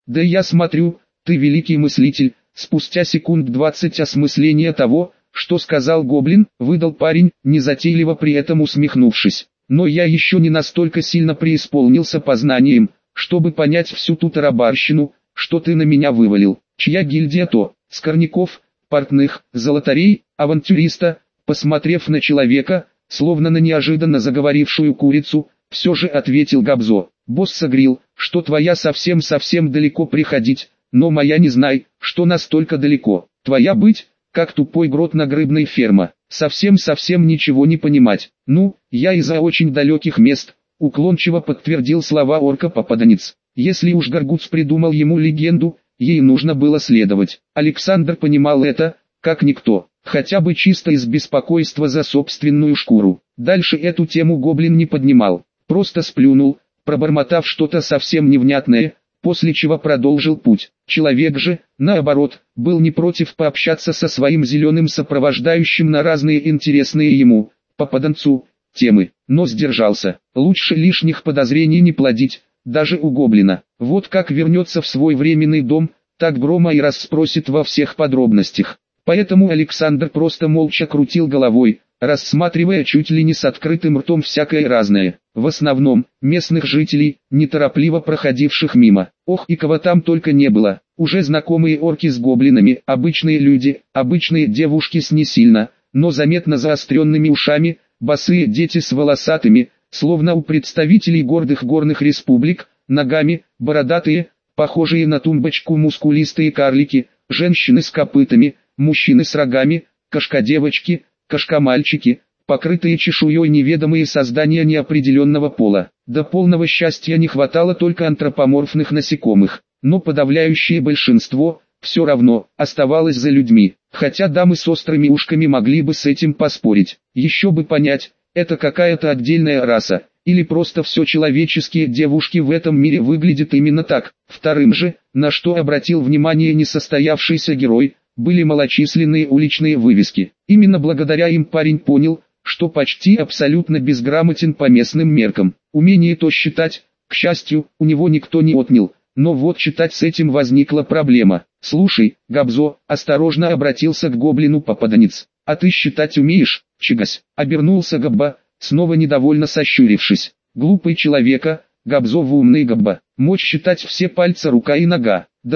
Да я смотрю, ты великий мыслитель. Спустя секунд 20 осмысления того, что сказал гоблин, выдал парень, незатейливо при этом усмехнувшись. Но я еще не настолько сильно преисполнился познанием, чтобы понять всю ту тарабарщину, что ты на меня вывалил. Чья гильдия то? Скорняков, портных, золотарей, авантюриста? Посмотрев на человека, словно на неожиданно заговорившую курицу, все же ответил Габзо. Босс согрел, что твоя совсем далеко приходить, но моя не знай, что настолько далеко. Твоя быть, как тупой грот на грыбной ферма, совсем ничего не понимать. Ну, я из-за очень далеких мест, уклончиво подтвердил слова орка-попаданец. Если уж Гаргуц придумал ему легенду, ей нужно было следовать. Александр понимал это, как никто, хотя бы чисто из беспокойства за собственную шкуру. Дальше эту тему гоблин не поднимал, просто сплюнул, пробормотав что-то совсем невнятное, после чего продолжил путь. Человек же, наоборот, был не против пообщаться со своим зеленым сопровождающим на разные интересные ему, попаданцу, темы, но сдержался. Лучше лишних подозрений не плодить, даже у гоблина. Вот как вернется в свой временный дом, так грома и расспросит во всех подробностях. Поэтому Александр просто молча крутил головой, рассматривая чуть ли не с открытым ртом всякое разное. В основном, местных жителей, неторопливо проходивших мимо. Ох, и кого там только не было. Уже знакомые орки с гоблинами, обычные люди, обычные девушки с не сильно, но заметно заостренными ушами, босые дети с волосатыми, словно у представителей гордых горных республик, ногами, бородатые, похожие на тумбочку мускулистые карлики, женщины с копытами, мужчины с рогами, кошка-девочки, кошка-мальчики, покрытые чешуей неведомые создания неопределенного пола. До полного счастья не хватало только антропоморфных насекомых, но подавляющее большинство, все равно, оставалось за людьми, хотя дамы с острыми ушками могли бы с этим поспорить. Еще бы понять, это какая-то отдельная раса, или просто все человеческие девушки в этом мире выглядят именно так. Вторым же, на что обратил внимание несостоявшийся герой, были малочисленные уличные вывески. Именно благодаря им парень понял, что почти абсолютно безграмотен по местным меркам. Умение то считать, к счастью, у него никто не отнял, но вот читать с этим возникла проблема. «Слушай, Габзо», осторожно обратился к гоблину попаданец, «а ты считать умеешь?» «Чигась», обернулся Габба, снова недовольно сощурившись. «Глупый человека, Габзо в умный Габба, мочь считать все пальцы рука и нога, до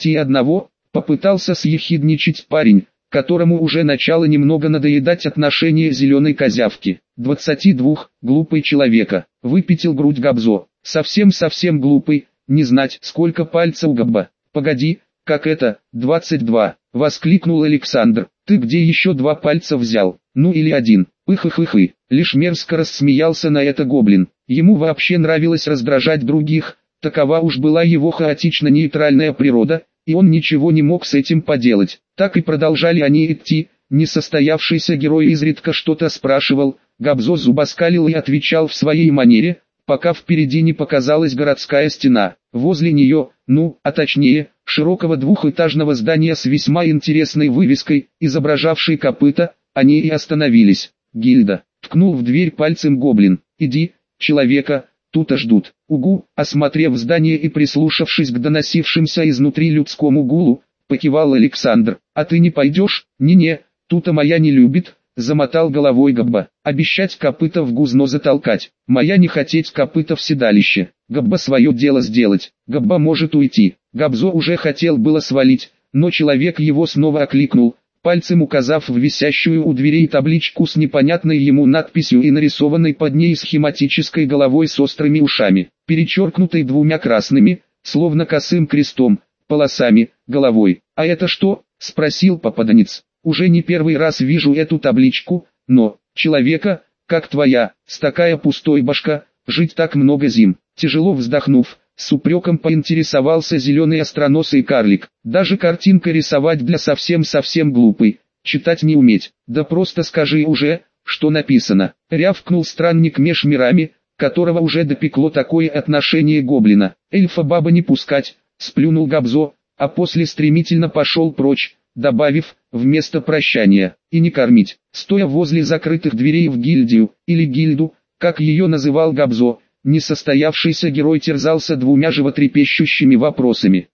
21, попытался съехидничать парень, которому уже начало немного надоедать отношение зеленой козявки. 22, глупый человека, выпятил грудь Габзо, совсем глупый, не знать сколько пальцев у Габба. Погоди, как это, 22, воскликнул Александр, ты где еще 2 пальца взял, ну или 1, пых-их-их-их, лишь мерзко рассмеялся на это гоблин, ему вообще нравилось раздражать других, такова уж была его хаотично-нейтральная природа, и он ничего не мог с этим поделать. Так и продолжали они идти, несостоявшийся герой изредка что-то спрашивал, Габзо зубоскалил и отвечал в своей манере, пока впереди не показалась городская стена. Возле нее, а точнее, широкого двухэтажного здания с весьма интересной вывеской, изображавшей копыта, они и остановились. «Гильда», ткнул в дверь пальцем гоблин, «иди, человека, тут-то ждут». «Угу», осмотрев здание и прислушавшись к доносившимся изнутри людскому гулу, покивал Александр. «А ты не пойдешь?» «Не-не, тута моя не любит», замотал головой Габба. «Обещать копыта в гузно затолкать, моя не хотеть копыта в седалище, Габба свое дело сделать, Габба может уйти». Габзо уже хотел было свалить, но человек его снова окликнул, пальцем указав в висящую у дверей табличку с непонятной ему надписью и нарисованной под ней схематической головой с острыми ушами, перечеркнутой 2 красными, словно косым крестом, полосами, головой. «А это что?» — спросил попаданец. «Уже не первый раз вижу эту табличку, но, человека, как твоя, с такая пустой башка, жить так много зим». Тяжело вздохнув, с упреком поинтересовался зеленый остроносый карлик. «Даже картинка рисовать для совсем глупый, читать не уметь, да просто скажи уже, что написано», рявкнул странник меж мирами, которого уже допекло такое отношение гоблина. «Эльфа-баба не пускать», сплюнул Габзо, а после стремительно пошел прочь, добавив, вместо прощания, «и не кормить». Стоя возле закрытых дверей в гильдию, или гильду, как ее называл Габзо, несостоявшийся герой терзался 2 животрепещущими вопросами.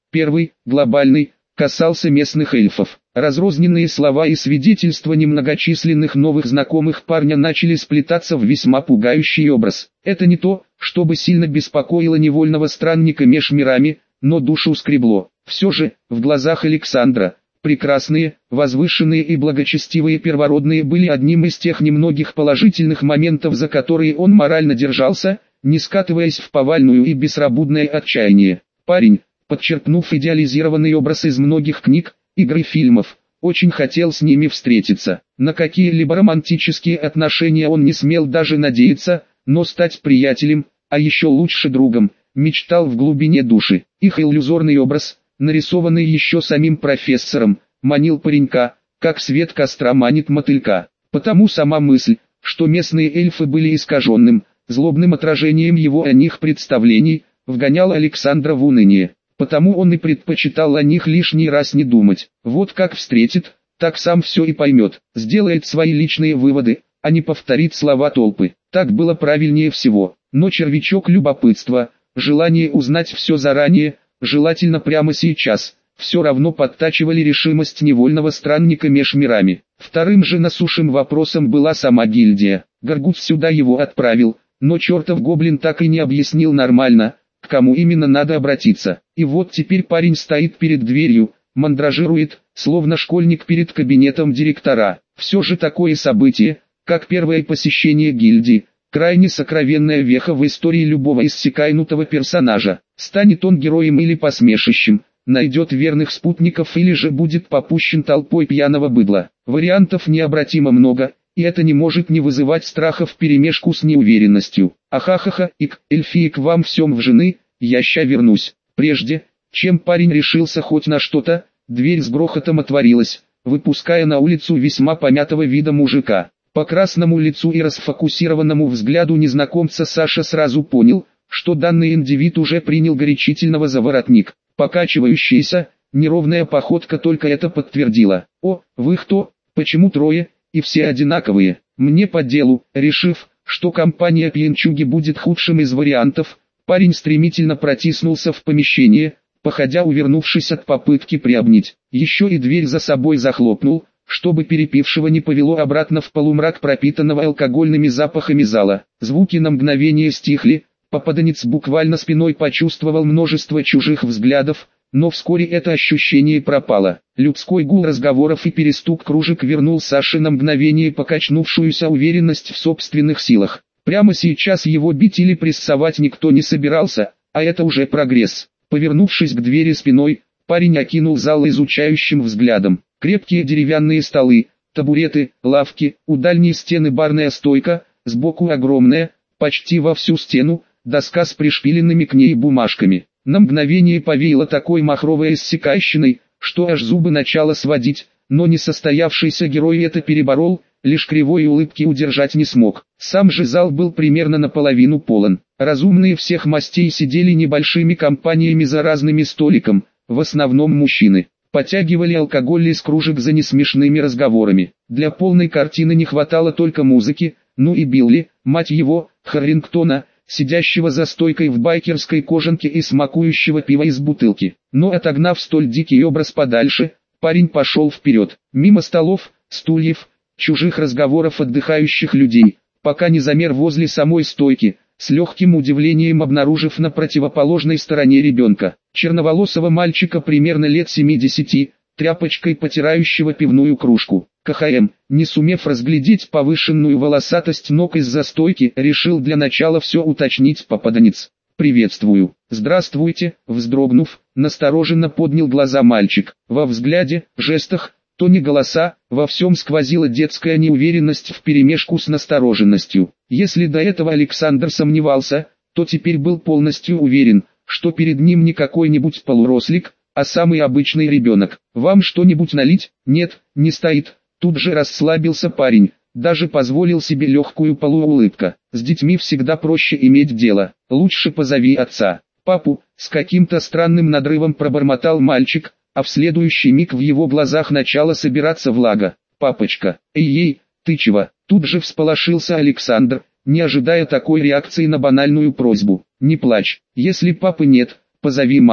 Первый, глобальный, касался местных эльфов. Разрозненные слова и свидетельства немногочисленных новых знакомых парня начали сплетаться в весьма пугающий образ. Это не то, чтобы сильно беспокоило невольного странника меж мирами, но душу скребло. Все же, в глазах Александра, прекрасные, возвышенные и благочестивые первородные были одним из тех немногих положительных моментов, за которые он морально держался, не скатываясь в повальную и беспробудное отчаяние. Парень, подчеркнув идеализированный образ из многих книг, игр и фильмов, очень хотел с ними встретиться. На какие-либо романтические отношения он не смел даже надеяться, но стать приятелем, а еще лучше другом, мечтал в глубине души. Их иллюзорный образ, нарисованный еще самим профессором, манил паренька, как свет костра манит мотылька. Потому сама мысль, что местные эльфы были искаженным, злобным отражением его о них представлений, вгоняла Александра в уныние. Потому он и предпочитал о них лишний раз не думать. Вот как встретит, так сам все и поймет, сделает свои личные выводы, а не повторит слова толпы. Так было правильнее всего. Но червячок любопытства, желание узнать все заранее, желательно прямо сейчас, все равно подтачивали решимость невольного странника меж мирами. Вторым же насущим вопросом была сама гильдия. Горгут сюда его отправил, но чертов гоблин так и не объяснил нормально, к кому именно надо обратиться. И вот теперь парень стоит перед дверью, мандражирует, словно школьник перед кабинетом директора. Все же такое событие, как первое посещение гильдии, крайне сокровенная веха в истории любого иссякнутого персонажа. Станет он героем или посмешищем, найдет верных спутников или же будет попущен толпой пьяного быдла. Вариантов необратимо много, и это не может не вызывать страха вперемешку с неуверенностью. Ахахаха, эльфии к вам всем в жены, я ща вернусь. Прежде, чем парень решился хоть на что-то, дверь с грохотом отворилась, выпуская на улицу весьма помятого вида мужика. По красному лицу и расфокусированному взгляду незнакомца Саша сразу понял, что данный индивид уже принял горячительного за воротник. Покачивающаяся, неровная походка только это подтвердила. «О, вы кто? Почему трое, и все одинаковые?» «Мне по делу». Решив, что компания пьянчуги будет худшим из вариантов, парень стремительно протиснулся в помещение, походя увернувшись от попытки приобнять. Еще и дверь за собой захлопнул, чтобы перепившего не повело обратно в полумрак пропитанного алкогольными запахами зала. Звуки на мгновение стихли, попаданец буквально спиной почувствовал множество чужих взглядов, но вскоре это ощущение пропало. Людской гул разговоров и перестук кружек вернул Саше на мгновение покачнувшуюся уверенность в собственных силах. Прямо сейчас его бить или прессовать никто не собирался, а это уже прогресс. Повернувшись к двери спиной, парень окинул зал изучающим взглядом. Крепкие деревянные столы, табуреты, лавки, у дальней стены барная стойка, сбоку огромная, почти во всю стену, доска с пришпиленными к ней бумажками. На мгновение повеяло такой махровой иссякащиной, что аж зубы начало сводить, но несостоявшийся герой это переборол, лишь кривой улыбки удержать не смог. Сам же зал был примерно наполовину полон. Разумные всех мастей сидели небольшими компаниями за разными столиком, в основном мужчины. Потягивали алкоголь из кружек за несмешными разговорами. Для полной картины не хватало только музыки, ну и Билли, мать его, Харрингтона, сидящего за стойкой в байкерской кожанке и смакующего пива из бутылки. Но отогнав столь дикий образ подальше, парень пошел вперед, мимо столов, стульев, чужих разговоров отдыхающих людей, пока не замер возле самой стойки, с легким удивлением обнаружив на противоположной стороне ребенка, черноволосого мальчика примерно лет 70, тряпочкой потирающего пивную кружку. КХМ, не сумев разглядеть повышенную волосатость ног из-за стойки, решил для начала все уточнить попаданец. «Приветствую». «Здравствуйте», вздрогнув, настороженно поднял глаза мальчик. Во взгляде, жестах, тоне голоса, во всем сквозила детская неуверенность вперемешку с настороженностью. Если до этого Александр сомневался, то теперь был полностью уверен, что перед ним не какой-нибудь полурослик, а самый обычный ребенок. «Вам что-нибудь налить?» «Нет, не стоит». Тут же расслабился парень, даже позволил себе легкую полуулыбку. «С детьми всегда проще иметь дело. Лучше позови отца». «Папу», с каким-то странным надрывом пробормотал мальчик, а в следующий миг в его глазах начала собираться влага. «Папочка, эй-ей, ты чего?» Тут же всполошился Александр, не ожидая такой реакции на банальную просьбу. «Не плачь, если папы нет, позови маму».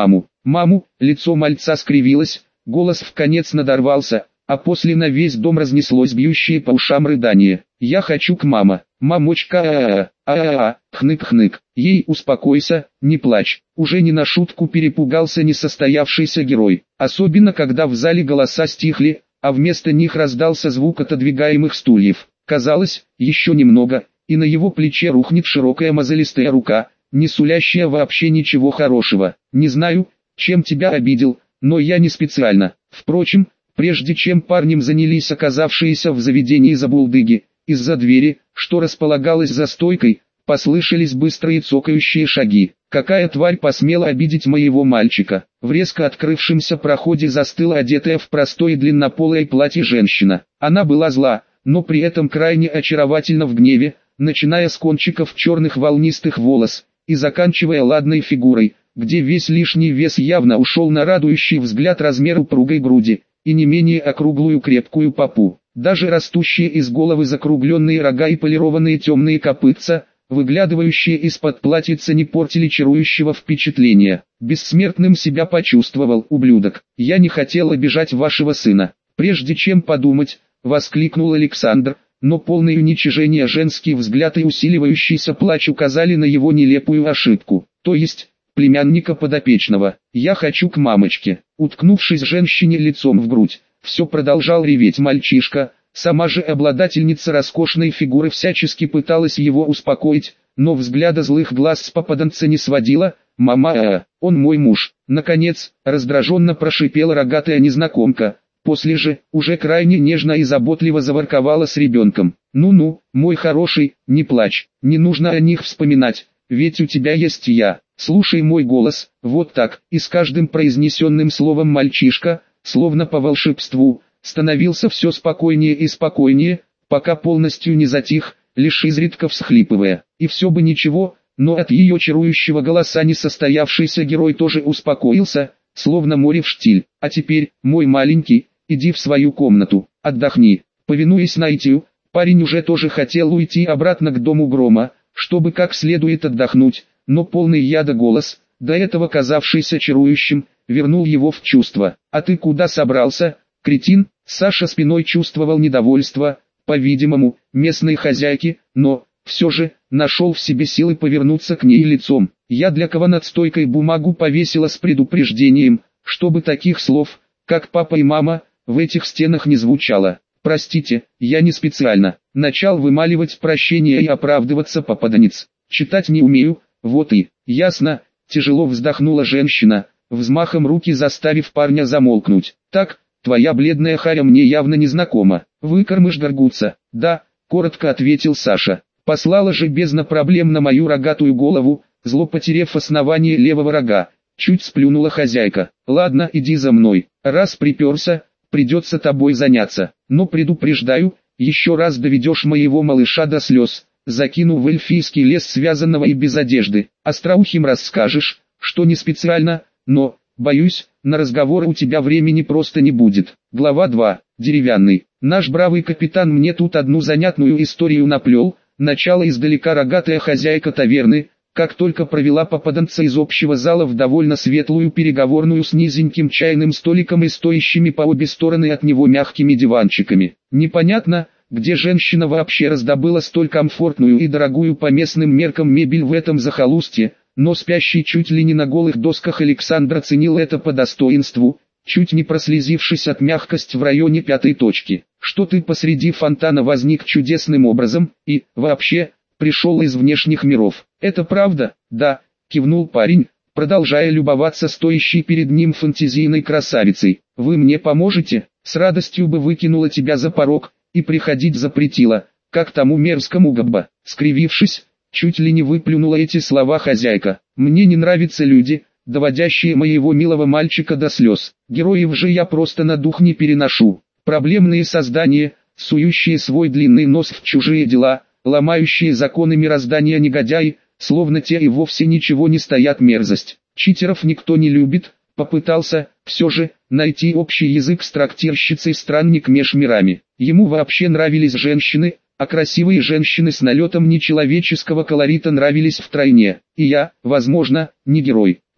маму, лицо мальца скривилось, голос вконец надорвался, а после на весь дом разнеслось бьющее по ушам рыдание. «Я хочу к мама, мамочка, хнык-хнык». Ей: «Успокойся, не плачь». Уже не на шутку перепугался несостоявшийся герой, особенно когда в зале голоса стихли, а вместо них раздался звук отодвигаемых стульев. Казалось, еще немного, и на его плече рухнет широкая мозолистая рука, не сулящая вообще ничего хорошего. «Не знаю, чем тебя обидел, но я не специально». Впрочем, прежде чем парнем занялись оказавшиеся в заведении забулдыги, из-за двери, что располагалась за стойкой, послышались быстрые цокающие шаги. Какая тварь посмела обидеть моего мальчика? В резко открывшемся проходе застыла одетая в простое длиннополое платье женщина. Она была зла, но при этом крайне очаровательна в гневе, начиная с кончиков черных волнистых волос и заканчивая ладной фигурой, где весь лишний вес явно ушел на радующий взгляд размер упругой груди и не менее округлую крепкую попу. Даже растущие из головы закругленные рога и полированные темные копытца, выглядывающие из-под платьица, не портили чарующего впечатления. Бессмертным себя почувствовал, ублюдок. «Я не хотел обижать вашего сына». Прежде чем подумать, воскликнул Александр, но полное уничижение женский взгляд и усиливающийся плач указали на его нелепую ошибку. То есть, племянника подопечного. «Я хочу к мамочке». Уткнувшись женщине лицом в грудь, все продолжал реветь мальчишка. Сама же обладательница роскошной фигуры всячески пыталась его успокоить, но взгляда злых глаз с попаданца не сводила. «Мама, он мой муж». Наконец, раздраженно прошипела рогатая незнакомка. После же, уже крайне нежно и заботливо заворковала с ребенком. «Ну-ну, мой хороший, не плачь, не нужно о них вспоминать, ведь у тебя есть я. Слушай мой голос». Вот так, и с каждым произнесенным словом мальчишка, словно по волшебству, становился все спокойнее и спокойнее, пока полностью не затих, лишь изредка всхлипывая. И все бы ничего, но от ее чарующего голоса несостоявшийся герой тоже успокоился, словно море в штиль. «А теперь, мой маленький, иди в свою комнату, отдохни». Повинуясь наитию, парень уже тоже хотел уйти обратно к дому Грома, чтобы как следует отдохнуть, но полный яда голос, до этого казавшийся чарующим, вернул его в чувство. «А ты куда собрался, кретин?» Саша спиной чувствовал недовольство, по-видимому, местной хозяйки, но, все же, нашел в себе силы повернуться к ней лицом. «Я для кого над стойкой бумагу повесила с предупреждением, чтобы таких слов, как папа и мама, в этих стенах не звучало. Простите, я не специально». Начал вымаливать прощение и оправдываться попаданец. «Читать не умею, вот и». «Ясно», тяжело вздохнула женщина, взмахом руки заставив парня замолкнуть. «Так, твоя бледная харя мне явно не знакома. Выкормыш Гаргутца?» «Да», коротко ответил Саша. «Послала же бездна проблем на мою рогатую голову», зло потерев основание левого рога. Чуть сплюнула хозяйка. «Ладно, иди за мной. Раз приперся, придется тобой заняться. Но предупреждаю, еще раз доведешь моего малыша до слез, закину в эльфийский лес связанного и без одежды. Остроухим расскажешь, что не специально, но, боюсь, на разговор у тебя времени просто не будет». Глава 2. Деревянный. Наш бравый капитан мне тут одну занятную историю наплел. Начало издалека рогатая хозяйка таверны, как только провела попаданца из общего зала в довольно светлую переговорную с низеньким чайным столиком и стоящими по обе стороны от него мягкими диванчиками. Непонятно, где женщина вообще раздобыла столь комфортную и дорогую по местным меркам мебель в этом захолустье, но спящий чуть ли не на голых досках Александр оценил это по достоинству, чуть не прослезившись от мягкости в районе пятой точки. «Что ты посреди фонтана возник чудесным образом, и, вообще, пришел из внешних миров?» «Это правда?» «Да», кивнул парень, продолжая любоваться стоящей перед ним фантазийной красавицей. «Вы мне поможете?» «С радостью бы выкинула тебя за порог, и приходить запретила, как тому мерзкому Габба». Скривившись, чуть ли не выплюнула эти слова хозяйка. «Мне не нравятся люди, доводящие моего милого мальчика до слез. Героев же я просто на дух не переношу. Проблемные создания, сующие свой длинный нос в чужие дела, ломающие законы мироздания негодяи, словно те и вовсе ничего не стоят, мерзость. Читеров никто не любит». Попытался, все же, найти общий язык с трактирщицей-странник меж мирами. Ему вообще нравились женщины, а красивые женщины с налетом нечеловеческого колорита нравились втройне. И я, возможно, не герой.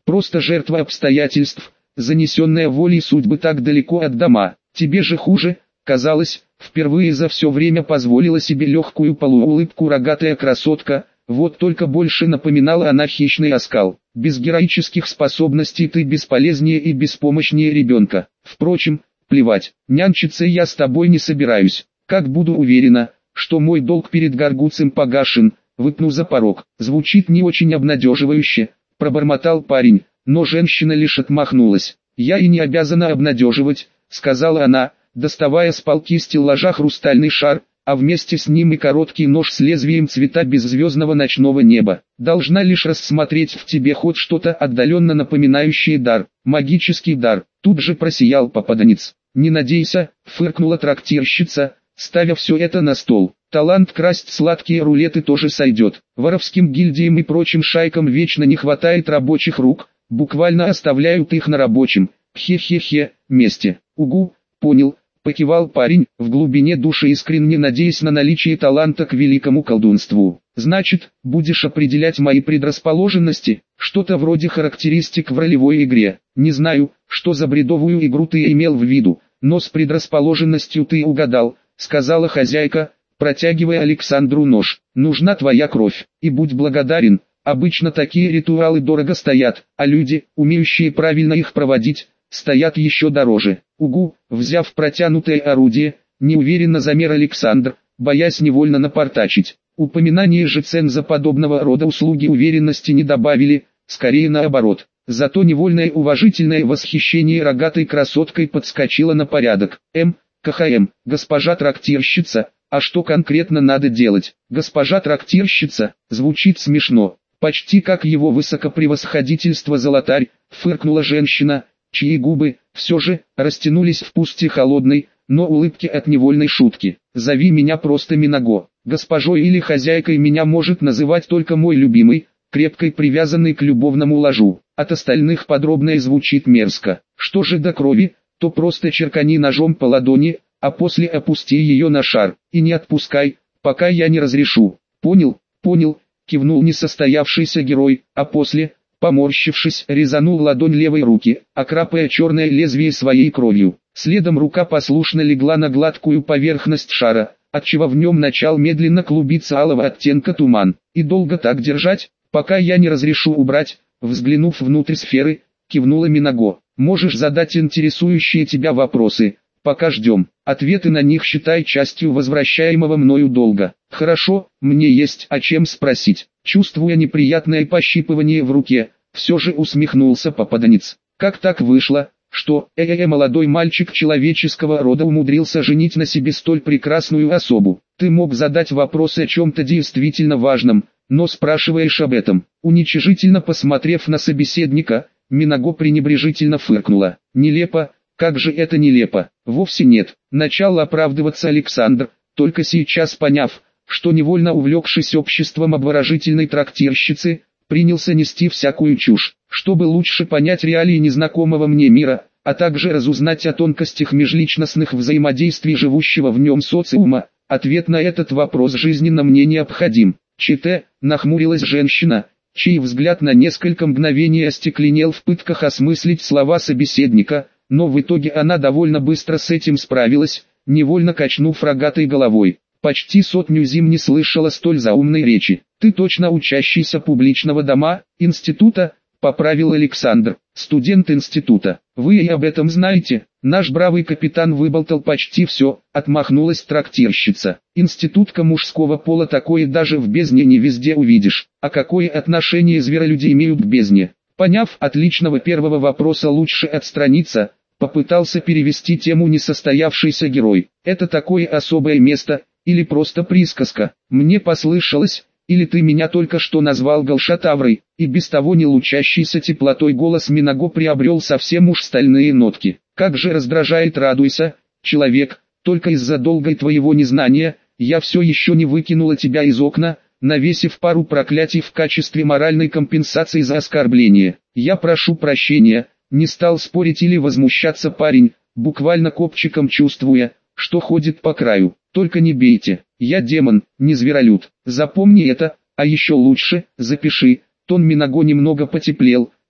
просто жертва обстоятельств, занесенная волей судьбы так далеко от дома. Тебе же хуже, казалось, впервые за все время позволила себе легкую полуулыбку рогатая красотка, вот только больше напоминала она хищный оскал. Без героических способностей ты бесполезнее и беспомощнее ребенка. Впрочем, плевать, нянчиться я с тобой не собираюсь. Как буду уверена, что мой долг перед Гаргуцем погашен, выпну за порог. Звучит не очень обнадеживающе, пробормотал парень, но женщина лишь отмахнулась. Я и не обязана обнадеживать, сказала она, доставая с полки стеллажа хрустальный шар, а вместе с ним и короткий нож с лезвием цвета беззвездного ночного неба. Должна лишь рассмотреть в тебе хоть что-то отдаленно напоминающее дар, магический дар. Тут же просиял попаданец. Не надейся, фыркнула трактирщица, ставя все это на стол. Талант красть сладкие рулеты тоже сойдет. Воровским гильдиям и прочим шайкам вечно не хватает рабочих рук, буквально оставляют их на рабочем, хе-хе-хе, месте. Угу, понял. Покивал парень, в глубине души искренне надеясь на наличие таланта к великому колдунству. Значит, будешь определять мои предрасположенности, что-то вроде характеристик в ролевой игре. Не знаю, что за бредовую игру ты имел в виду, но с предрасположенностью ты угадал, сказала хозяйка, протягивая Александру нож. Нужна твоя кровь, и будь благодарен, обычно такие ритуалы дорого стоят, а люди, умеющие правильно их проводить, стоят еще дороже. Угу, взяв протянутое орудие, неуверенно замер Александр, боясь невольно напортачить. Упоминание же цен за подобного рода услуги уверенности не добавили, скорее наоборот. Зато невольное уважительное восхищение рогатой красоткой подскочило на порядок. КХМ, госпожа трактирщица, а что конкретно надо делать? Госпожа трактирщица, звучит смешно, почти как его высокопревосходительство золотарь, фыркнула женщина, чьи губы, все же, растянулись в пусте холодной, но улыбки от невольной шутки. Зови меня просто Минаго. Госпожой или хозяйкой меня может называть только мой любимый, крепко привязанный к любовному ложу. От остальных подробное звучит мерзко. Что же до крови, то просто черкани ножом по ладони, а после опусти ее на шар, и не отпускай, пока я не разрешу. Понял, кивнул несостоявшийся герой, а после, поморщившись, резанул ладонь левой руки, окрапая черное лезвие своей кровью. Следом рука послушно легла на гладкую поверхность шара, отчего в нем начал медленно клубиться алого оттенка туман. И долго так держать, пока я не разрешу убрать, взглянув внутрь сферы, кивнула Минаго. Можешь задать интересующие тебя вопросы, пока ждем. Ответы на них считай частью возвращаемого мною долга. Хорошо, мне есть о чем спросить. Чувствуя неприятное пощипывание в руке, все же усмехнулся попаданец. Как так вышло, что молодой мальчик человеческого рода умудрился женить на себе столь прекрасную особу? Ты мог задать вопрос о чем-то действительно важном, но спрашиваешь об этом. Уничижительно посмотрев на собеседника, Минаго пренебрежительно фыркнула. Нелепо, как же это нелепо? Вовсе нет. Начал оправдываться Александр, только сейчас поняв, что невольно увлекшись обществом обворожительной трактирщицы, принялся нести всякую чушь. Чтобы лучше понять реалии незнакомого мне мира, а также разузнать о тонкостях межличностных взаимодействий живущего в нем социума, ответ на этот вопрос жизненно мне необходим. Чите, нахмурилась женщина, чей взгляд на несколько мгновений остекленел в пытках осмыслить слова собеседника, но в итоге она довольно быстро с этим справилась, невольно качнув рогатой головой. Почти сотню зим не слышала столь заумной речи. Ты точно учащийся публичного дома, института, поправил Александр, студент института. Вы и об этом знаете? Наш бравый капитан выболтал почти все, отмахнулась трактирщица. Институтка мужского пола такое даже в бездне не везде увидишь. А какое отношение зверолюди имеют к бездне? Поняв отличного первого вопроса лучше отстраниться, попытался перевести тему несостоявшийся герой. Это такое особое место, или просто присказка? Мне послышалось, или ты меня только что назвал Галшатаврой? И без того не лучащийся теплотой голос Минаго приобрел совсем уж стальные нотки. Как же раздражает, радуйся, человек, только из-за долгой твоего незнания, я все еще не выкинула тебя из окна, навесив пару проклятий в качестве моральной компенсации за оскорбление. Я прошу прощения, не стал спорить или возмущаться парень, буквально копчиком чувствуя, что ходит по краю. Только не бейте, я демон, не зверолюд. Запомни это, а еще лучше, запиши. Тон Минаго немного потеплел,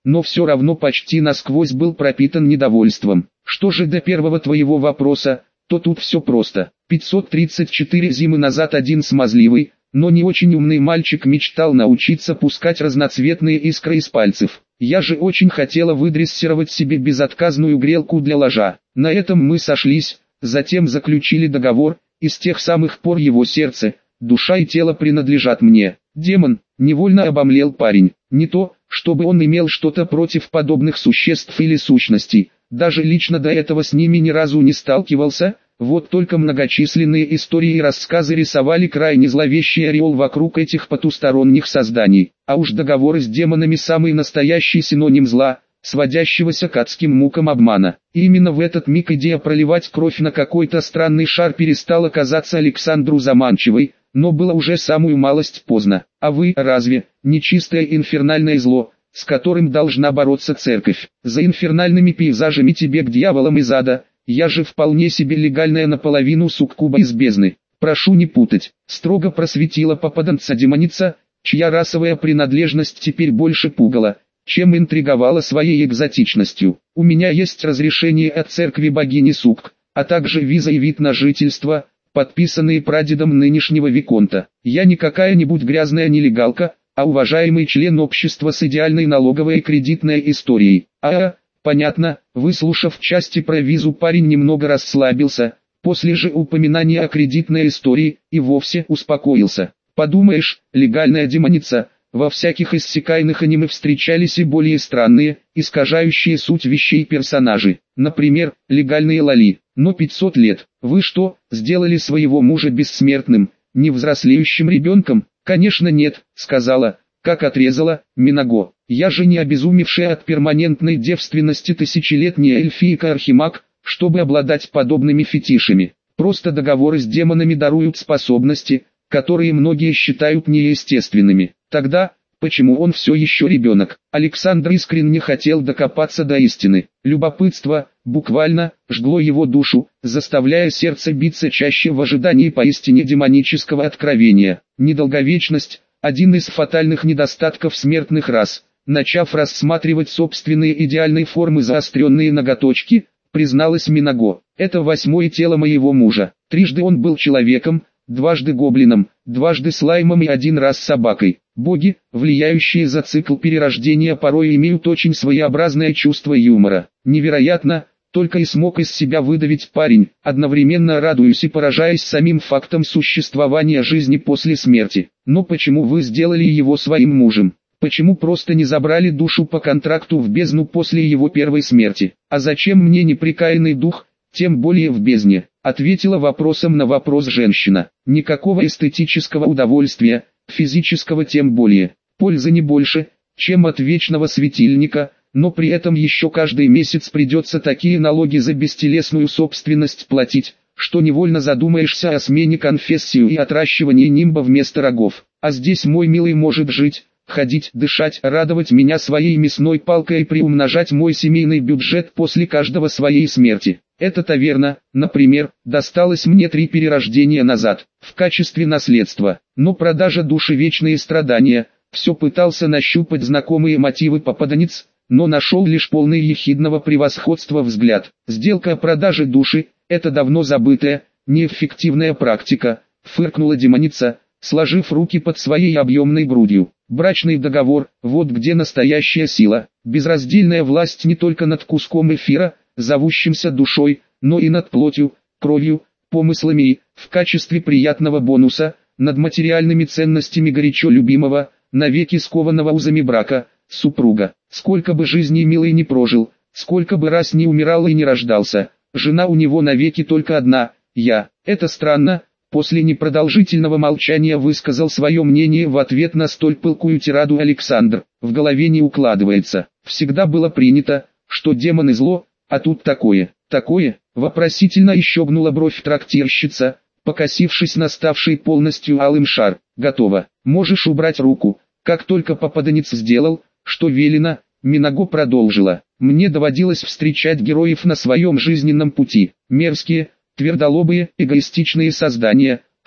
но все равно почти насквозь был пропитан недовольством. Что же до первого твоего вопроса, то тут все просто. 534 зимы назад один смазливый, но не очень умный мальчик мечтал научиться пускать разноцветные искры из пальцев. Я же очень хотела выдрессировать себе безотказную грелку для ложа. На этом мы сошлись, затем заключили договор, и с тех самых пор его сердце, душа и тело принадлежат мне. Демон, невольно обомлел парень. Не то, чтобы он имел что-то против подобных существ или сущностей, даже лично до этого с ними ни разу не сталкивался, вот только многочисленные истории и рассказы рисовали крайне зловещий ореол вокруг этих потусторонних созданий, а уж договоры с демонами самый настоящий синоним зла, сводящегося к адским мукам обмана. И именно в этот миг идея проливать кровь на какой-то странный шар перестала казаться Александру заманчивой, но было уже самую малость поздно. А вы, разве, нечистое инфернальное зло, с которым должна бороться церковь? За инфернальными пейзажами тебе к дьяволам из ада, я же вполне себе легальная наполовину суккуба из бездны. Прошу не путать, строго просветила попаданца демоница, чья расовая принадлежность теперь больше пугала, чем интриговала своей экзотичностью. У меня есть разрешение от церкви богини Сукк, а также виза и вид на жительство, подписанные прадедом нынешнего виконта. Я не какая-нибудь грязная нелегалка, а уважаемый член общества с идеальной налоговой и кредитной историей. Понятно, выслушав части про визу, парень немного расслабился, после же упоминания о кредитной истории, и вовсе успокоился. Подумаешь, легальная демоница. Во всяких иссякайных аниме встречались и более странные, искажающие суть вещей персонажи. Например, легальные лоли. Но 500 лет. Вы что, сделали своего мужа бессмертным, невзрослеющим ребенком? Конечно нет, сказала, как отрезала, Минаго. Я же не обезумевшая от перманентной девственности тысячелетняя эльфийка-архимаг, чтобы обладать подобными фетишами. Просто договоры с демонами даруют способности, которые многие считают неестественными. Тогда, почему он все еще ребенок? Александр искренне хотел докопаться до истины. Любопытство, буквально, жгло его душу, заставляя сердце биться чаще в ожидании поистине демонического откровения. Недолговечность – один из фатальных недостатков смертных рас. Начав рассматривать собственные идеальные формы заостренные ноготочки, призналась Минаго. Это 8-е тело моего мужа. Трижды он был человеком, дважды гоблином, дважды слаймом и один раз собакой. Боги, влияющие за цикл перерождения, порой имеют очень своеобразное чувство юмора. Невероятно, только и смог из себя выдавить парень, одновременно радуясь и поражаясь самим фактом существования жизни после смерти. Но почему вы сделали его своим мужем? Почему просто не забрали душу по контракту в бездну после его первой смерти? А зачем мне непрекаянный дух, тем более в бездне? Ответила вопросом на вопрос женщина. Никакого эстетического удовольствия, физического тем более. Пользы не больше, чем от вечного светильника, но при этом еще каждый месяц придется такие налоги за бестелесную собственность платить, что невольно задумаешься о смене конфессию и отращивании нимба вместо рогов. А здесь мой милый может жить, ходить, дышать, радовать меня своей мясной палкой и приумножать мой семейный бюджет после каждого своей смерти. Эта таверна, например, досталась мне 3 перерождения назад, в качестве наследства. Но продажа души — вечные страдания. Все пытался нащупать знакомые мотивы попаданец, но нашел лишь полный ехидного превосходства взгляд. Сделка о продаже души — это давно забытая, неэффективная практика, фыркнула демоница, сложив руки под своей объемной грудью. Брачный договор – вот где настоящая сила, безраздельная власть не только над куском эфира, зовущимся душой, но и над плотью, кровью, помыслами и, в качестве приятного бонуса, над материальными ценностями горячо любимого, навеки скованного узами брака, супруга. Сколько бы жизней милый не прожил, сколько бы раз не умирал и не рождался, жена у него навеки только одна – я. Это странно. После непродолжительного молчания высказал свое мнение в ответ на столь пылкую тираду Александр. В голове не укладывается. Всегда было принято, что демоны зло, а тут такое. Такое? Вопросительно еще гнула бровь трактирщица, покосившись на ставший полностью алым шар. Готово. Можешь убрать руку. Как только попаданец сделал, что велено, Минаго продолжила. Мне доводилось встречать героев на своем жизненном пути. Мерзкие, твердолобые, эгоистичные создания,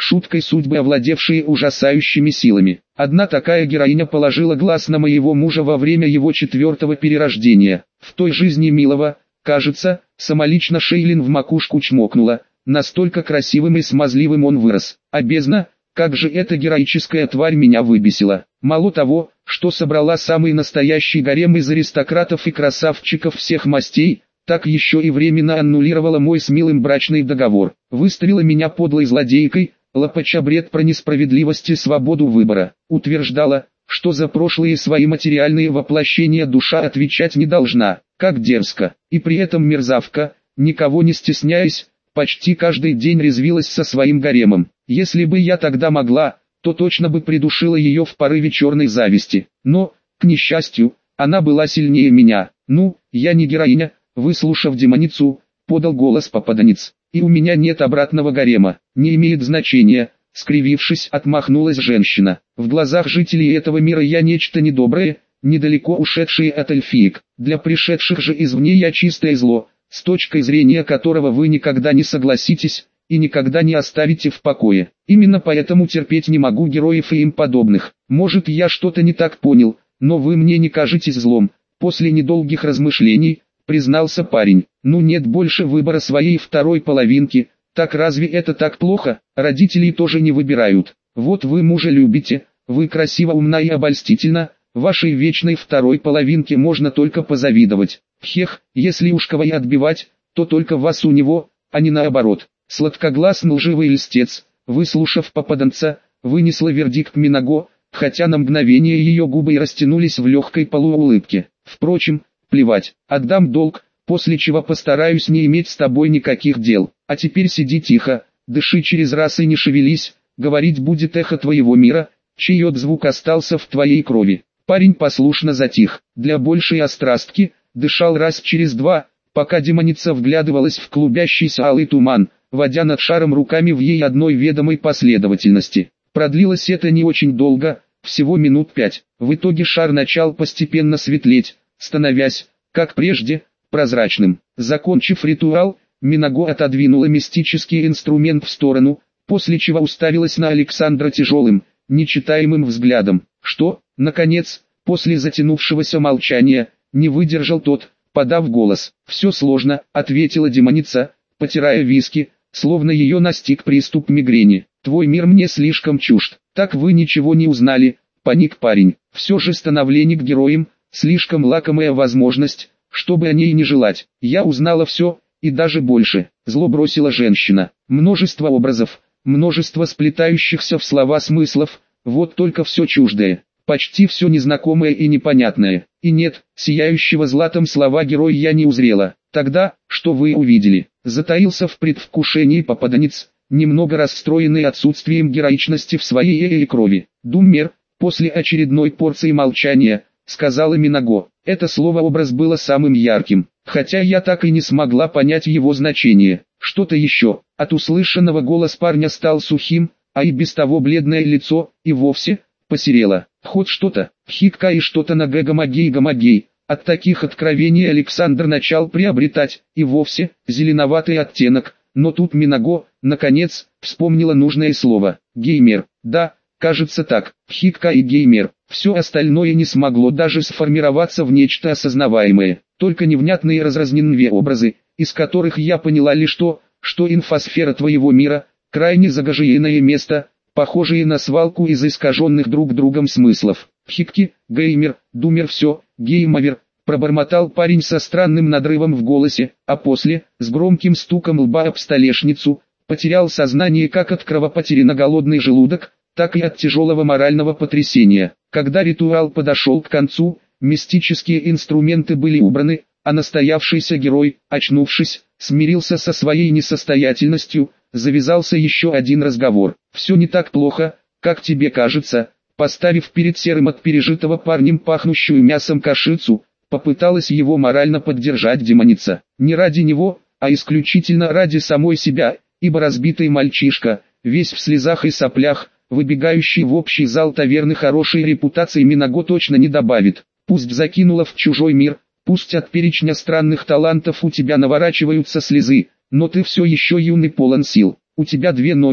шуткой судьбы, овладевшие ужасающими силами. Одна такая героиня положила глаз на моего мужа во время его 4-го перерождения. В той жизни милого, кажется, самолично Шейлин в макушку чмокнула, настолько красивым и смазливым он вырос. А бездна, как же эта героическая тварь меня выбесила. Мало того, что собрала самый настоящий гарем из аристократов и красавчиков всех мастей, так еще и временно аннулировала мой с милым брачный договор. Выставила меня подлой злодейкой, лопача бред про несправедливость и свободу выбора. Утверждала, что за прошлые свои материальные воплощения душа отвечать не должна. Как дерзко. И при этом мерзавка, никого не стесняясь, почти каждый день резвилась со своим гаремом. Если бы я тогда могла, то точно бы придушила ее в порыве черной зависти. Но, к несчастью, она была сильнее меня. Ну, я не героиня, выслушав демоницу, подал голос попаданец. И у меня нет обратного гарема. Не имеет значения, скривившись, отмахнулась женщина. В глазах жителей этого мира я нечто недоброе, недалеко ушедшие от эльфиек. Для пришедших же извне я чистое зло, с точкой зрения которого вы никогда не согласитесь и никогда не оставите в покое. Именно поэтому терпеть не могу героев и им подобных. Может, я что-то не так понял, но вы мне не кажетесь злом. После недолгих размышлений, признался парень. Ну нет больше выбора своей второй половинки. Так разве это так плохо? Родителей тоже не выбирают. Вот вы мужа любите, вы красиво, умна и обольстительна. Вашей вечной второй половинке можно только позавидовать. Хех, если уж кого и отбивать, то только вас у него, а не наоборот. Сладкогласный лживый льстец, выслушав попаданца, вынесла вердикт Минаго, хотя на мгновение ее губы и растянулись в легкой полуулыбке. Впрочем, плевать, отдам долг, после чего постараюсь не иметь с тобой никаких дел. А теперь сиди тихо, дыши через раз и не шевелись, говорить будет эхо твоего мира, чей отзвук остался в твоей крови. Парень послушно затих, для большей острастки, дышал раз через два, пока демоница вглядывалась в клубящийся алый туман, водя над шаром руками в ей одной ведомой последовательности. Продлилось это не очень долго, всего минут 5. В итоге шар начал постепенно светлеть, становясь, как прежде, прозрачным. Закончив ритуал, Минаго отодвинула мистический инструмент в сторону, после чего уставилась на Александра тяжелым, нечитаемым взглядом. Что, наконец, после затянувшегося молчания, не выдержал тот, подав голос. «Все сложно», — ответила демоница, потирая виски, словно ее настиг приступ мигрени. «Твой мир мне слишком чужд». «Так вы ничего не узнали», — паник парень. «Все же становление к героям, слишком лакомая возможность, чтобы о ней не желать. Я узнала все, и даже больше», — зло бросила женщина. «Множество образов, множество сплетающихся в слова смыслов, вот только все чуждое, почти все незнакомое и непонятное. И нет, сияющего златом слова герой я не узрела. Тогда, что вы увидели?» Затаился в предвкушении попаданец, немного расстроенный отсутствием героичности в своей крови. «Думмер», после очередной порции молчания, сказала Минаго. Это слово-образ было самым ярким, хотя я так и не смогла понять его значение. Что-то еще. От услышанного голос парня стал сухим, а и без того бледное лицо, и вовсе, посерело. Хоть что-то, хикка и что-то на гамагей. От таких откровений Александр начал приобретать, и вовсе, зеленоватый оттенок, но тут Минаго, наконец, вспомнила нужное слово. Геймер. Да, кажется так, хикка и геймер. Все остальное не смогло даже сформироваться в нечто осознаваемое, только невнятные разрозненные образы, из которых я поняла лишь то, что инфосфера твоего мира, крайне загаженное место, похожее на свалку из искаженных друг другом смыслов. Хикки, геймер, думер, все, геймовер, пробормотал парень со странным надрывом в голосе, а после, с громким стуком лба об столешницу, потерял сознание как от кровопотери на голодный желудок, так и от тяжелого морального потрясения. Когда ритуал подошел к концу, мистические инструменты были убраны, а настоявшийся герой, очнувшись, смирился со своей несостоятельностью, завязался еще один разговор. «Все не так плохо, как тебе кажется», поставив перед серым от пережитого парнем пахнущую мясом кашицу, попыталась его морально поддержать демоница. Не ради него, а исключительно ради самой себя, ибо разбитый мальчишка, весь в слезах и соплях, выбегающий в общий зал таверны хорошей репутации Минаго точно не добавит. Пусть закинула в чужой мир, пусть от перечня странных талантов у тебя наворачиваются слезы, но ты все еще юный, полон сил. У тебя 2 ноги,